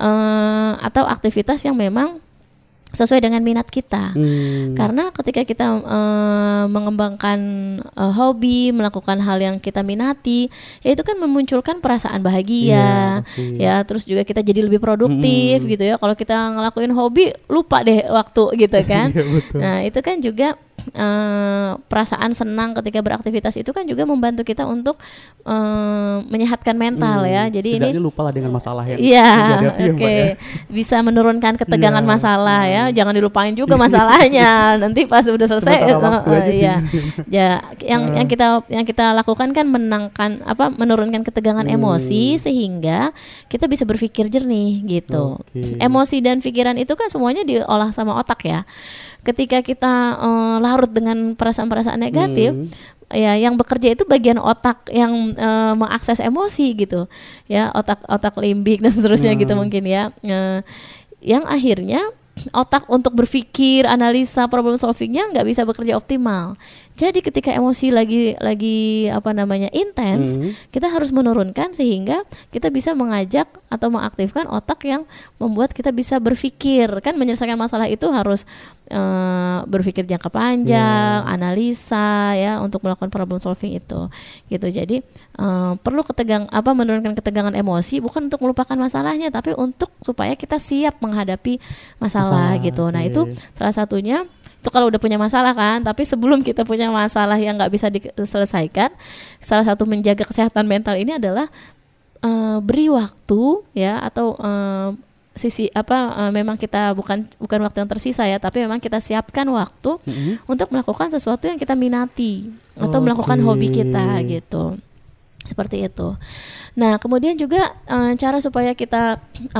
uh, atau aktivitas yang memang sesuai dengan minat kita. Hmm. Karena ketika kita uh, mengembangkan uh, hobi, melakukan hal yang kita minati, ya itu kan memunculkan perasaan bahagia, yeah, ya terus juga kita jadi lebih produktif hmm. gitu ya. Kalau kita ngelakuin hobi lupa deh waktu gitu kan. Nah itu kan juga Uh, perasaan senang ketika beraktivitas itu kan juga membantu kita untuk uh, menyehatkan mental hmm, ya. Jadi ini lupa lah dengan masalah yang iya, oke okay. ya. Bisa menurunkan ketegangan ya, masalah ya. ya. Jangan dilupain juga masalahnya. Nanti pas udah selesai uh, uh, iya. Ya, yang uh. yang kita yang kita lakukan kan menangkan apa menurunkan ketegangan hmm. emosi sehingga kita bisa berpikir jernih gitu. Okay. Emosi dan pikiran itu kan semuanya diolah sama otak ya. Ketika kita uh, larut dengan perasaan-perasaan negatif, hmm. ya yang bekerja itu bagian otak yang uh, mengakses emosi gitu, ya otak-otak limbik dan seterusnya hmm. gitu mungkin ya, uh, yang akhirnya otak untuk berpikir, analisa, problem solvingnya nggak bisa bekerja optimal. Jadi ketika emosi lagi lagi apa namanya intens, mm-hmm. kita harus menurunkan sehingga kita bisa mengajak atau mengaktifkan otak yang membuat kita bisa berpikir. Kan menyelesaikan masalah itu harus uh, berpikir jangka panjang, yeah. analisa ya untuk melakukan problem solving itu. Gitu. Jadi uh, perlu ketegang apa menurunkan ketegangan emosi bukan untuk melupakan masalahnya tapi untuk supaya kita siap menghadapi masalah, masalah gitu. Nah, okay. itu salah satunya. Itu kalau udah punya masalah kan, tapi sebelum kita punya masalah yang nggak bisa diselesaikan, salah satu menjaga kesehatan mental ini adalah uh, beri waktu ya atau uh, sisi apa uh, memang kita bukan bukan waktu yang tersisa ya, tapi memang kita siapkan waktu mm-hmm. untuk melakukan sesuatu yang kita minati atau okay. melakukan hobi kita gitu. Seperti itu. Nah, kemudian juga uh, cara supaya kita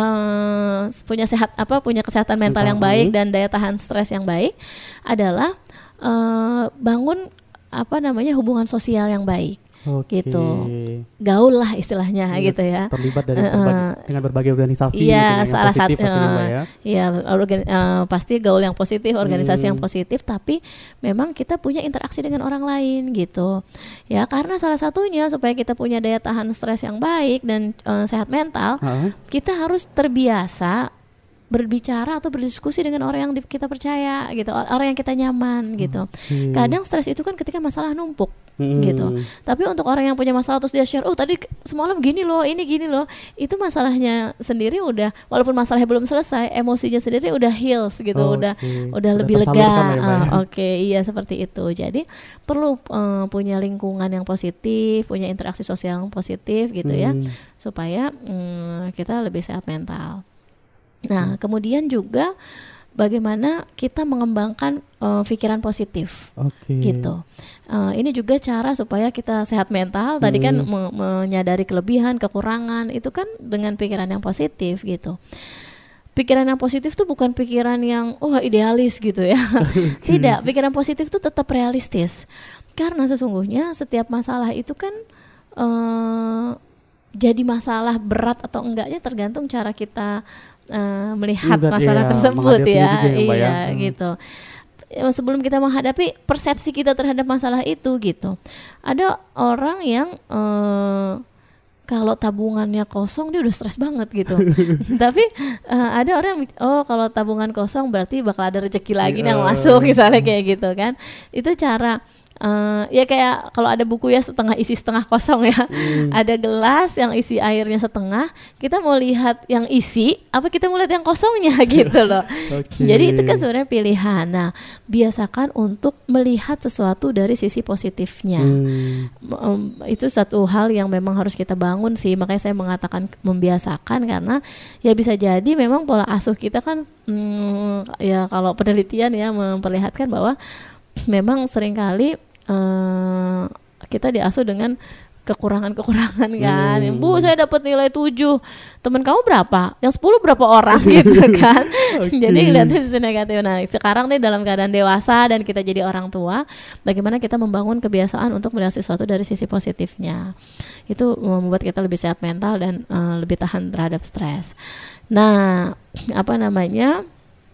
uh, punya sehat apa punya kesehatan mental yang baik dan daya tahan stres yang baik adalah uh, bangun apa namanya hubungan sosial yang baik. Okay. Gitu, gaul lah istilahnya ya, gitu ya. Terlibat dari berbagai, uh, dengan berbagai organisasi. Iya, gitu, salah satu. Uh, ya, ya organ, uh, pasti gaul yang positif, organisasi hmm. yang positif. Tapi memang kita punya interaksi dengan orang lain, gitu. Ya, karena salah satunya supaya kita punya daya tahan stres yang baik dan uh, sehat mental, uh-huh. kita harus terbiasa berbicara atau berdiskusi dengan orang yang kita percaya gitu, orang yang kita nyaman gitu. Hmm. Kadang stres itu kan ketika masalah numpuk hmm. gitu. Tapi untuk orang yang punya masalah terus dia share, oh tadi semalam gini loh, ini gini loh, itu masalahnya sendiri udah, walaupun masalahnya belum selesai, emosinya sendiri udah heals gitu, oh, udah okay. udah lebih lega. Ya, uh, Oke, okay, iya seperti itu. Jadi perlu uh, punya lingkungan yang positif, punya interaksi sosial yang positif gitu hmm. ya, supaya um, kita lebih sehat mental. Nah, kemudian juga bagaimana kita mengembangkan uh, pikiran positif, okay. gitu. Uh, ini juga cara supaya kita sehat mental. Tadi hmm. kan me- menyadari kelebihan, kekurangan, itu kan dengan pikiran yang positif, gitu. Pikiran yang positif tuh bukan pikiran yang oh idealis gitu ya. Tidak, pikiran positif tuh tetap realistis. Karena sesungguhnya setiap masalah itu kan uh, jadi masalah berat atau enggaknya tergantung cara kita Uh, melihat Enggak, masalah iya, tersebut ya, ya iya ya. gitu. Sebelum kita menghadapi persepsi kita terhadap masalah itu gitu. Ada orang yang uh, kalau tabungannya kosong dia udah stres banget gitu. Tapi uh, ada orang yang oh kalau tabungan kosong berarti bakal ada rezeki lagi nih yang masuk misalnya kayak gitu kan. Itu cara Uh, ya kayak kalau ada buku ya setengah isi setengah kosong ya. Hmm. Ada gelas yang isi airnya setengah, kita mau lihat yang isi apa kita mau lihat yang kosongnya gitu loh. Okay. Jadi itu kan sebenarnya pilihan. Nah, biasakan untuk melihat sesuatu dari sisi positifnya. Hmm. Um, itu satu hal yang memang harus kita bangun sih. Makanya saya mengatakan membiasakan, karena ya bisa jadi memang pola asuh kita kan hmm, ya kalau penelitian ya memperlihatkan bahwa memang seringkali Uh, kita diasuh dengan kekurangan-kekurangan kan. Hmm. Bu, saya dapat nilai tujuh. Teman kamu berapa? Yang sepuluh berapa orang gitu kan. Okay. Jadi lihatnya sisi negatif. Nah, sekarang nih dalam keadaan dewasa dan kita jadi orang tua, bagaimana kita membangun kebiasaan untuk melihat sesuatu dari sisi positifnya. Itu membuat kita lebih sehat mental dan uh, lebih tahan terhadap stres. Nah, apa namanya?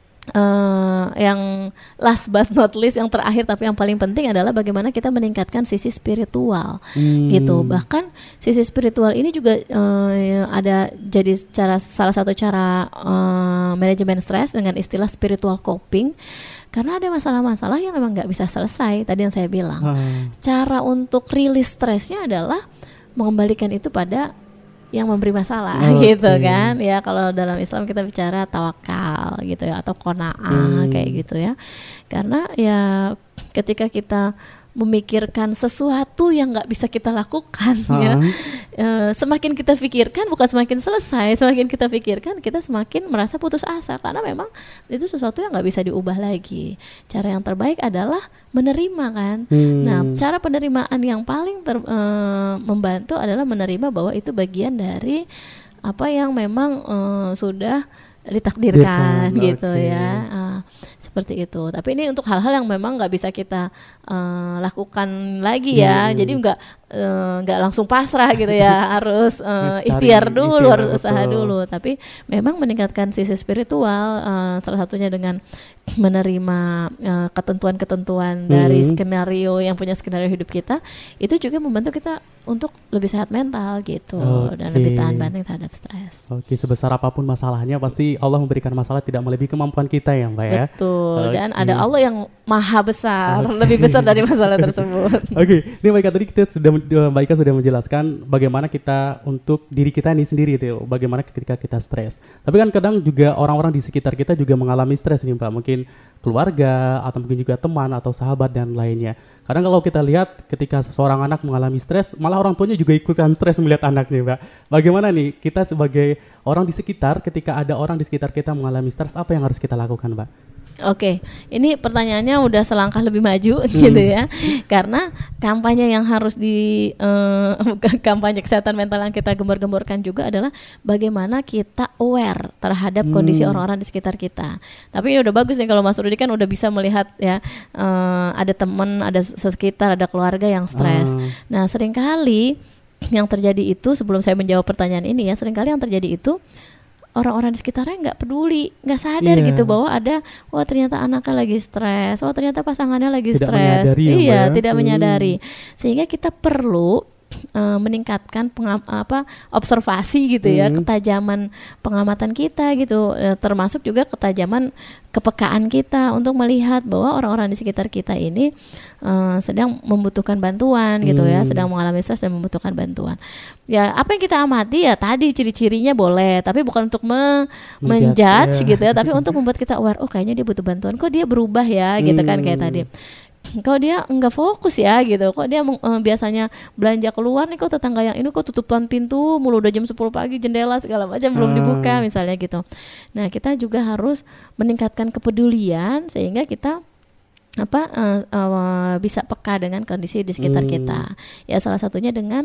Uh, yang last but not least, yang terakhir tapi yang paling penting adalah bagaimana kita meningkatkan sisi spiritual hmm. gitu. Bahkan sisi spiritual ini juga uh, ada jadi cara salah satu cara uh, manajemen stres dengan istilah spiritual coping. Karena ada masalah-masalah yang memang nggak bisa selesai. Tadi yang saya bilang, hmm. cara untuk rilis stresnya adalah mengembalikan itu pada yang memberi masalah, okay. gitu kan ya. Kalau dalam Islam kita bicara tawakal gitu ya, atau qanaah hmm. kayak gitu ya. Karena ya ketika kita memikirkan sesuatu yang nggak bisa kita lakukan uh-huh. ya, e, semakin kita pikirkan bukan semakin selesai, semakin kita pikirkan kita semakin merasa putus asa, karena memang itu sesuatu yang nggak bisa diubah lagi. Cara yang terbaik adalah menerima kan. Hmm. Nah, cara penerimaan yang paling ter, e, membantu adalah menerima bahwa itu bagian dari apa yang memang e, sudah ditakdirkan Dirkan, gitu okay. ya. Uh, seperti itu. Tapi ini untuk hal-hal yang memang nggak bisa kita uh, lakukan lagi ya. Hmm. Jadi nggak nggak uh, langsung pasrah gitu ya. Harus uh, ikhtiar dulu, ikhtiar, harus usaha betul. dulu. Tapi memang meningkatkan sisi spiritual. Uh, salah satunya dengan menerima uh, ketentuan-ketentuan hmm. dari skenario yang punya skenario hidup kita, itu juga membantu kita untuk lebih sehat mental gitu, okay. dan lebih tahan banting terhadap stres. Oke, okay, sebesar apapun masalahnya pasti Allah memberikan masalah tidak melebihi kemampuan kita ya Mbak ya. Betul, okay. dan ada Allah yang maha besar, okay. lebih besar dari masalah tersebut. Oke, okay. Ini Mbak Ika tadi kita sudah Mbak Ika sudah menjelaskan bagaimana kita untuk diri kita ini sendiri itu, bagaimana ketika kita stres. Tapi kan kadang juga orang-orang di sekitar kita juga mengalami stres nih Mbak, mungkin keluarga atau mungkin juga teman atau sahabat dan lainnya. Kadang kalau kita lihat ketika seseorang anak mengalami stres, malah orang tuanya juga ikutan stres melihat anaknya, Mbak. Bagaimana nih kita sebagai orang di sekitar, ketika ada orang di sekitar kita mengalami stres, apa yang harus kita lakukan, Mbak? Oke, ini pertanyaannya udah selangkah lebih maju hmm. gitu ya. Karena kampanye yang harus di uh, kampanye kesehatan mental yang kita gembar-gemborkan juga adalah bagaimana kita aware terhadap hmm. kondisi orang-orang di sekitar kita. Tapi ini udah bagus nih kalau Mas Rudi kan udah bisa melihat ya, uh, ada teman, ada sekitar, ada keluarga yang stres. Hmm. Nah, seringkali yang terjadi itu, sebelum saya menjawab pertanyaan ini ya, seringkali yang terjadi itu orang-orang di sekitarnya nggak peduli, nggak sadar yeah. gitu bahwa ada, wah ternyata anaknya lagi stres, wah ternyata pasangannya lagi stres, iya ya, tidak hmm. menyadari, sehingga kita perlu uh, meningkatkan pengam- apa observasi gitu ya, hmm. ketajaman pengamatan kita gitu, uh, termasuk juga ketajaman kepekaan kita untuk melihat bahwa orang-orang di sekitar kita ini uh, sedang membutuhkan bantuan gitu hmm. ya, sedang mengalami stres dan membutuhkan bantuan. Ya, apa yang kita amati ya tadi ciri-cirinya boleh, tapi bukan untuk me- menjudge ya. gitu ya, tapi untuk membuat kita aware, oh kayaknya dia butuh bantuan, kok dia berubah ya hmm. gitu kan, kayak tadi. Kok dia enggak fokus ya gitu, kok dia uh, biasanya belanja keluar nih, kok tetangga yang ini kok tutupan pintu mulu, udah jam sepuluh pagi jendela segala macam belum dibuka misalnya gitu. Nah, kita juga harus meningkatkan kepedulian sehingga kita apa uh, uh, bisa peka dengan kondisi di sekitar hmm. kita. Ya salah satunya dengan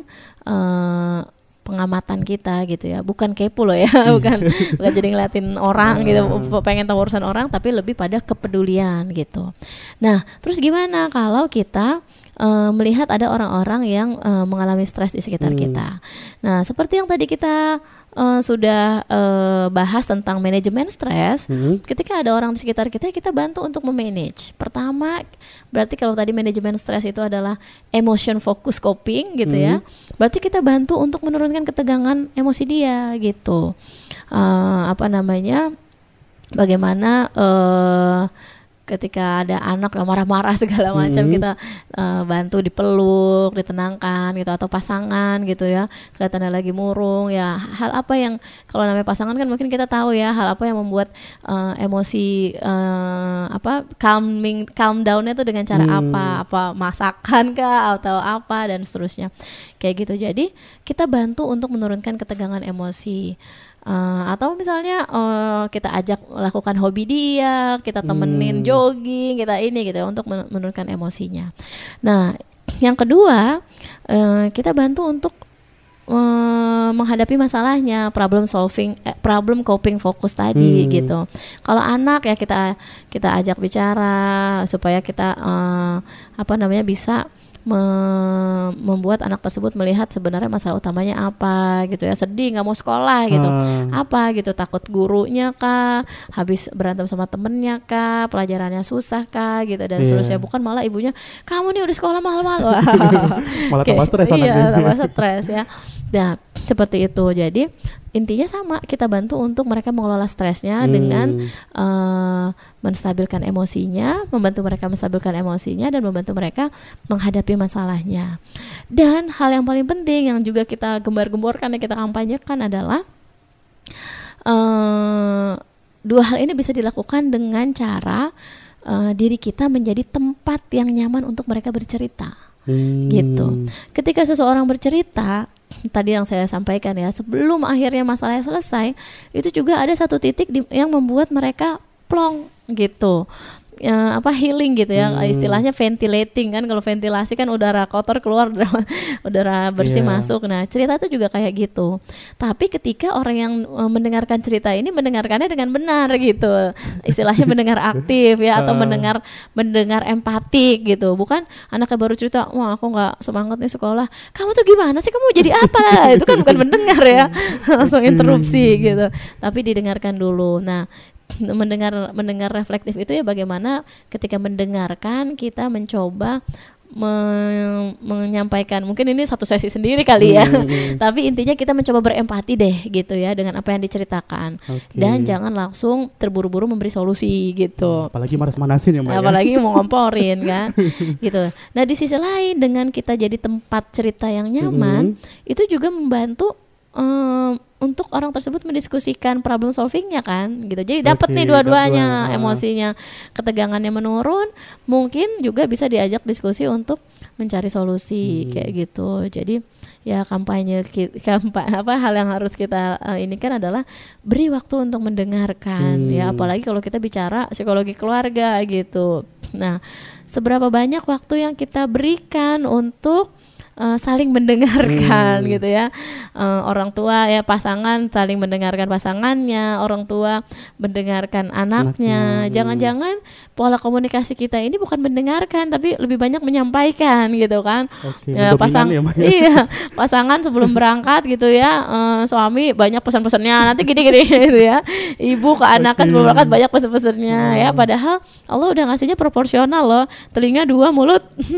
uh, pengamatan kita gitu ya, bukan kepo loh ya, bukan bukan jadi ngeliatin orang gitu, pengen tahu urusan orang, tapi lebih pada kepedulian gitu. Nah, terus gimana kalau kita uh, melihat ada orang-orang yang uh, mengalami stres di sekitar hmm. kita? Nah, seperti yang tadi kita uh, sudah uh, bahas tentang manajemen stres, hmm. ketika ada orang di sekitar kita, kita bantu untuk memanage. Pertama, berarti kalau tadi manajemen stres itu adalah emotion focus coping gitu hmm. ya, berarti kita bantu untuk menurunkan ketegangan emosi dia gitu. Uh, apa namanya? Bagaimana uh, ketika ada anak yang marah-marah segala macam, Hmm. kita uh, bantu dipeluk, ditenangkan gitu, atau pasangan gitu ya, kelihatannya lagi murung ya. Hal apa yang kalau namanya pasangan kan mungkin kita tahu ya, hal apa yang membuat uh, emosi uh, apa calming calm down-nya itu dengan cara Hmm. apa? Apa masakan kah atau apa dan seterusnya. Kayak gitu. Jadi kita bantu untuk menurunkan ketegangan emosi. Uh, atau misalnya uh, kita ajak lakukan hobi dia, kita temenin Hmm. jogging, kita ini gitu ya, untuk men- menurunkan emosinya. Nah, yang kedua, uh, kita bantu untuk uh, menghadapi masalahnya, problem solving, eh, problem coping fokus tadi Hmm. gitu. Kalau anak ya kita kita ajak bicara supaya kita uh, apa namanya bisa me- membuat anak tersebut melihat sebenarnya masalah utamanya apa gitu ya, sedih nggak mau sekolah gitu, Ah. apa gitu, takut gurunya kah, habis berantem sama temennya kah, pelajarannya susah kah gitu dan Iya. seterusnya. Bukan malah ibunya, kamu nih udah sekolah mahal-mahal. Malah tambah stres Iya, anaknya. tambah stres ya. Nah, seperti itu. Jadi intinya sama, kita bantu untuk mereka mengelola stresnya Hmm. dengan uh, menstabilkan emosinya, membantu mereka menstabilkan emosinya dan membantu mereka menghadapi masalahnya. Dan hal yang paling penting yang juga kita gembar-gemborkan, yang kita kampanyekan adalah uh, dua hal ini bisa dilakukan dengan cara uh, diri kita menjadi tempat yang nyaman untuk mereka bercerita. Hmm. Gitu. Ketika seseorang bercerita, tadi yang saya sampaikan ya, sebelum akhirnya masalahnya selesai, itu juga ada satu titik di, yang membuat mereka plong gitu. Ya, apa healing gitu ya, Hmm. istilahnya ventilating kan. Kalau ventilasi kan udara kotor keluar, udara, udara bersih Iya. masuk. Nah, cerita itu juga kayak gitu. Tapi ketika orang yang uh, mendengarkan cerita ini mendengarkannya dengan benar gitu, istilahnya mendengar aktif ya, atau Ah. mendengar mendengar empatik gitu. Bukan anaknya baru cerita, wah aku nggak semangat nih sekolah, kamu tuh gimana sih, kamu jadi apa? Itu kan bukan mendengar ya, langsung interupsi gitu. Tapi didengarkan dulu. Nah, mendengar mendengar reflektif itu ya bagaimana ketika mendengarkan kita mencoba me- menyampaikan, mungkin ini satu sesi sendiri kali ya, Hmm. tapi intinya kita mencoba berempati deh gitu ya dengan apa yang diceritakan. Oke. Dan jangan langsung terburu-buru memberi solusi gitu. Apalagi manas-manasin ya Mbak ya? Apalagi mau ngomporin kan gitu. Nah, di sisi lain dengan kita jadi tempat cerita yang nyaman, itu juga membantu em, untuk orang tersebut mendiskusikan problem solvingnya kan gitu. Jadi dapat Oke, nih dua-duanya, dua-dua. emosinya, ketegangannya menurun, mungkin juga bisa diajak diskusi untuk mencari solusi Hmm. kayak gitu. Jadi ya kampanye ki- kampanye apa hal yang harus kita uh, ini kan adalah beri waktu untuk mendengarkan ya, Hmm. apalagi kalau kita bicara psikologi keluarga gitu. Nah, seberapa banyak waktu yang kita berikan untuk uh, saling mendengarkan Hmm. gitu ya. Uh, orang tua ya, pasangan saling mendengarkan pasangannya, orang tua mendengarkan anaknya. Anaknya, Jangan-jangan pola komunikasi kita ini bukan mendengarkan tapi lebih banyak menyampaikan gitu kan. Oke, Ya, mendominan pasang ya, Mbak ya? iya, pasangan sebelum berangkat gitu ya, eh, suami banyak pesan-pesannya, nanti gini-gini gitu ya. Ibu ke anaknya Oke. sebelum berangkat banyak pesan-pesannya ya, padahal Allah udah ngasihnya proporsional loh. Telinga dua, mulut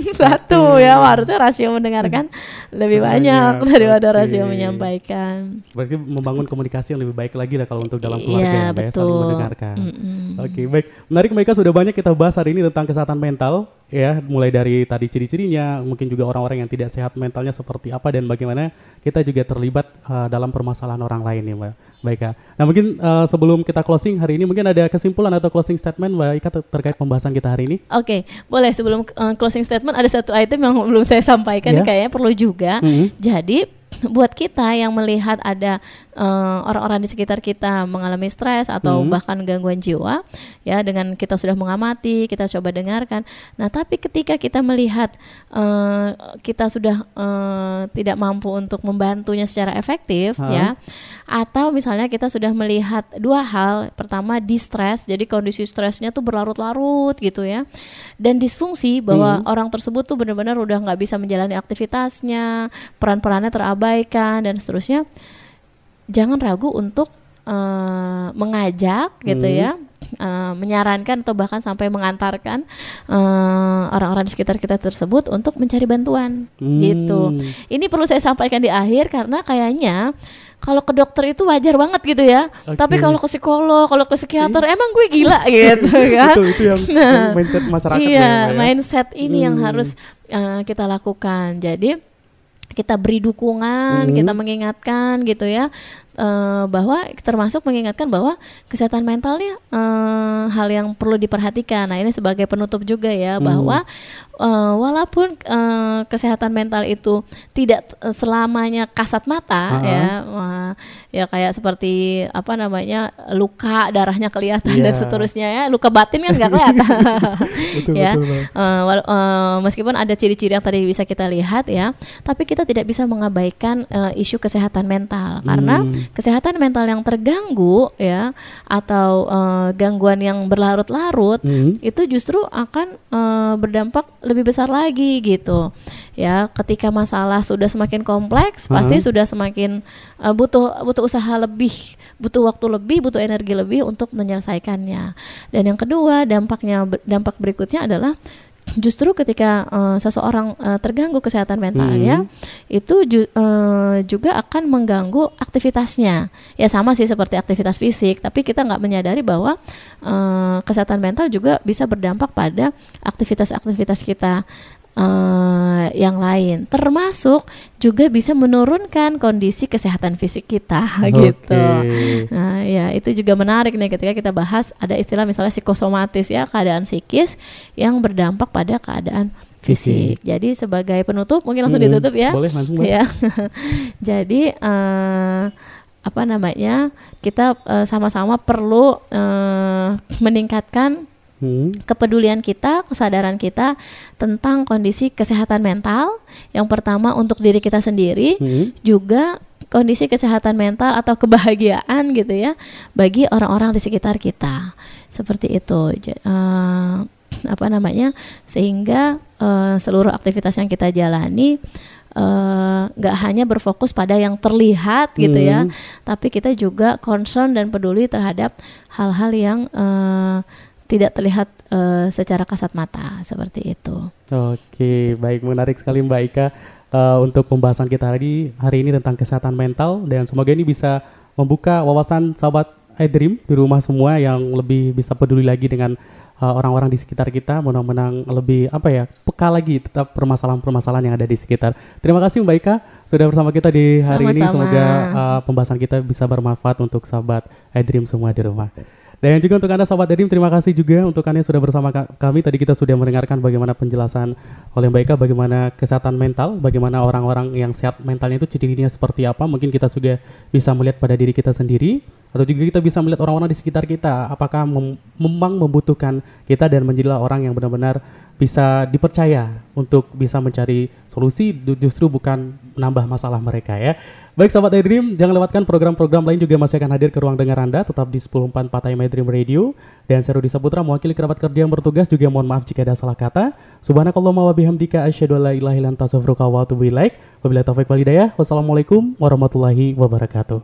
satu ya, harusnya rasio mendengarkan lebih banyak Banyak, daripada oke. rasio menyampaikan. Berarti membangun komunikasi yang lebih baik lagi lah kalau untuk dalam keluarga Iya, ya, Mbak ya, saling betul. mendengarkan. Mm-mm. Oke, baik. Menarik Mbak Ika, sudah banyak kita bahas hari ini tentang kesehatan mental ya, mulai dari tadi ciri-cirinya, mungkin juga orang-orang yang tidak sehat mentalnya seperti apa dan bagaimana kita juga terlibat uh, dalam permasalahan orang lain ya, Mbak. Baik Kak. Nah, mungkin uh, sebelum kita closing hari ini mungkin ada kesimpulan atau closing statement Mbak Ika ter- terkait pembahasan kita hari ini. Oke, boleh sebelum uh, closing statement ada satu item yang belum saya sampaikan, Ya. kayaknya perlu juga. Mhm. Jadi buat kita yang melihat ada uh, orang-orang di sekitar kita mengalami stres atau Hmm. bahkan gangguan jiwa, ya dengan kita sudah mengamati, kita coba dengarkan. Nah, tapi ketika kita melihat uh, kita sudah uh, tidak mampu untuk membantunya secara efektif, Ha. ya, atau misalnya kita sudah melihat dua hal, pertama distress, jadi kondisi stresnya tuh berlarut-larut gitu ya, dan disfungsi bahwa Hmm. orang tersebut tuh benar-benar udah nggak bisa menjalani aktivitasnya, peran-perannya terabaikan dan seterusnya. Jangan ragu untuk uh, mengajak gitu Hmm. ya, uh, menyarankan atau bahkan sampai mengantarkan uh, orang-orang di sekitar kita tersebut untuk mencari bantuan Hmm. gitu. Ini perlu saya sampaikan di akhir karena kayaknya kalau ke dokter itu wajar banget gitu ya. Okay. Tapi kalau ke psikolog, kalau ke psikiater Ih. emang gue gila gitu kan. Itu itu yang, nah, yang mindset masyarakat iya, ya, ya. mindset ini hmm. yang harus uh, kita lakukan. Jadi kita beri dukungan, hmm. kita mengingatkan gitu ya. Uh, bahwa termasuk mengingatkan bahwa kesehatan mentalnya uh, hal yang perlu diperhatikan. Nah, ini sebagai penutup juga ya, hmm. bahwa uh, walaupun uh, kesehatan mental itu tidak selamanya kasat mata, uh-huh. ya uh, ya kayak seperti apa namanya luka darahnya kelihatan yeah. dan seterusnya ya, luka batin kan nggak kelihatan. betul, ya betul, uh, wala- uh, meskipun ada ciri-ciri yang tadi bisa kita lihat ya, tapi kita tidak bisa mengabaikan uh, isu kesehatan mental hmm. karena kesehatan mental yang terganggu ya atau uh, gangguan yang berlarut-larut mm-hmm. itu justru akan uh, berdampak lebih besar lagi gitu ya. Ketika masalah sudah semakin kompleks, uh-huh. pasti sudah semakin uh, butuh butuh usaha lebih, butuh waktu lebih, butuh energi lebih untuk menyelesaikannya. Dan yang kedua, dampaknya dampak berikutnya adalah justru ketika uh, seseorang uh, terganggu kesehatan mentalnya, hmm. itu ju- uh, juga akan mengganggu aktivitasnya. Ya sama sih seperti aktivitas fisik, tapi kita nggak menyadari bahwa uh, kesehatan mental juga bisa berdampak pada aktivitas-aktivitas kita Uh, yang lain, termasuk juga bisa menurunkan kondisi kesehatan fisik kita, okay. gitu. Nah, ya itu juga menarik nih ketika kita bahas ada istilah misalnya psikosomatis ya, keadaan psikis yang berdampak pada keadaan fisik. Okay. Jadi sebagai penutup mungkin langsung hmm, ditutup ya. Boleh langsung. Ya. Jadi uh, apa namanya kita uh, sama-sama perlu uh, meningkatkan Hmm. kepedulian kita, kesadaran kita tentang kondisi kesehatan mental. Yang pertama untuk diri kita sendiri, hmm. juga kondisi kesehatan mental atau kebahagiaan gitu ya bagi orang-orang di sekitar kita. Seperti itu. Uh, apa namanya? Sehingga uh, seluruh aktivitas yang kita jalani nggak uh, hanya berfokus pada yang terlihat gitu hmm. ya, tapi kita juga concern dan peduli terhadap hal-hal yang uh, tidak terlihat uh, secara kasat mata, seperti itu. Oke, baik, menarik sekali Mbak Ika uh, untuk pembahasan kita hari hari ini tentang kesehatan mental, dan semoga ini bisa membuka wawasan sahabat iDream di rumah semua yang lebih bisa peduli lagi dengan uh, orang-orang di sekitar kita, mudah-mudahan lebih apa ya peka lagi tetap permasalahan-permasalahan yang ada di sekitar. Terima kasih Mbak Ika sudah bersama kita di hari Sama-sama. ini. Semoga uh, pembahasan kita bisa bermanfaat untuk sahabat iDream semua di rumah. Dan juga untuk Anda sahabat iDream, terima kasih juga untuk Anda yang sudah bersama kami. Tadi kita sudah mendengarkan bagaimana penjelasan oleh Mbak Ika, bagaimana kesehatan mental, bagaimana orang-orang yang sehat mentalnya itu ciri-cirinya seperti apa. Mungkin kita juga bisa melihat pada diri kita sendiri, atau juga kita bisa melihat orang-orang di sekitar kita, apakah mem- memang membutuhkan kita dan menjadilah orang yang benar-benar bisa dipercaya untuk bisa mencari solusi, justru bukan menambah masalah mereka ya. Baik sahabat iDream, jangan lewatkan program-program lain juga masih akan hadir ke ruang dengar Anda, tetap di sepuluh empat puluh empat A M iDream Radio. Dan saya Rudi Saputra mewakili kerabat kerja yang bertugas, juga mohon maaf jika ada salah kata. Subhanakallahumma wa bihamdika asyhadu an la ilaha illa anta astaghfiruka wa atubu ilaik. Wabillahi taufiq wal hidayah. Wassalamualaikum warahmatullahi wabarakatuh.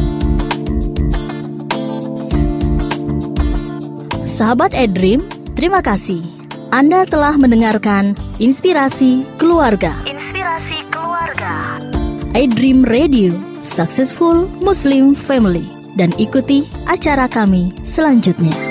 Sahabat iDream, terima kasih. Anda telah mendengarkan Inspirasi Keluarga. Inspirasi Keluarga. iDream Radio, Successful Muslim Family. Dan ikuti acara kami selanjutnya.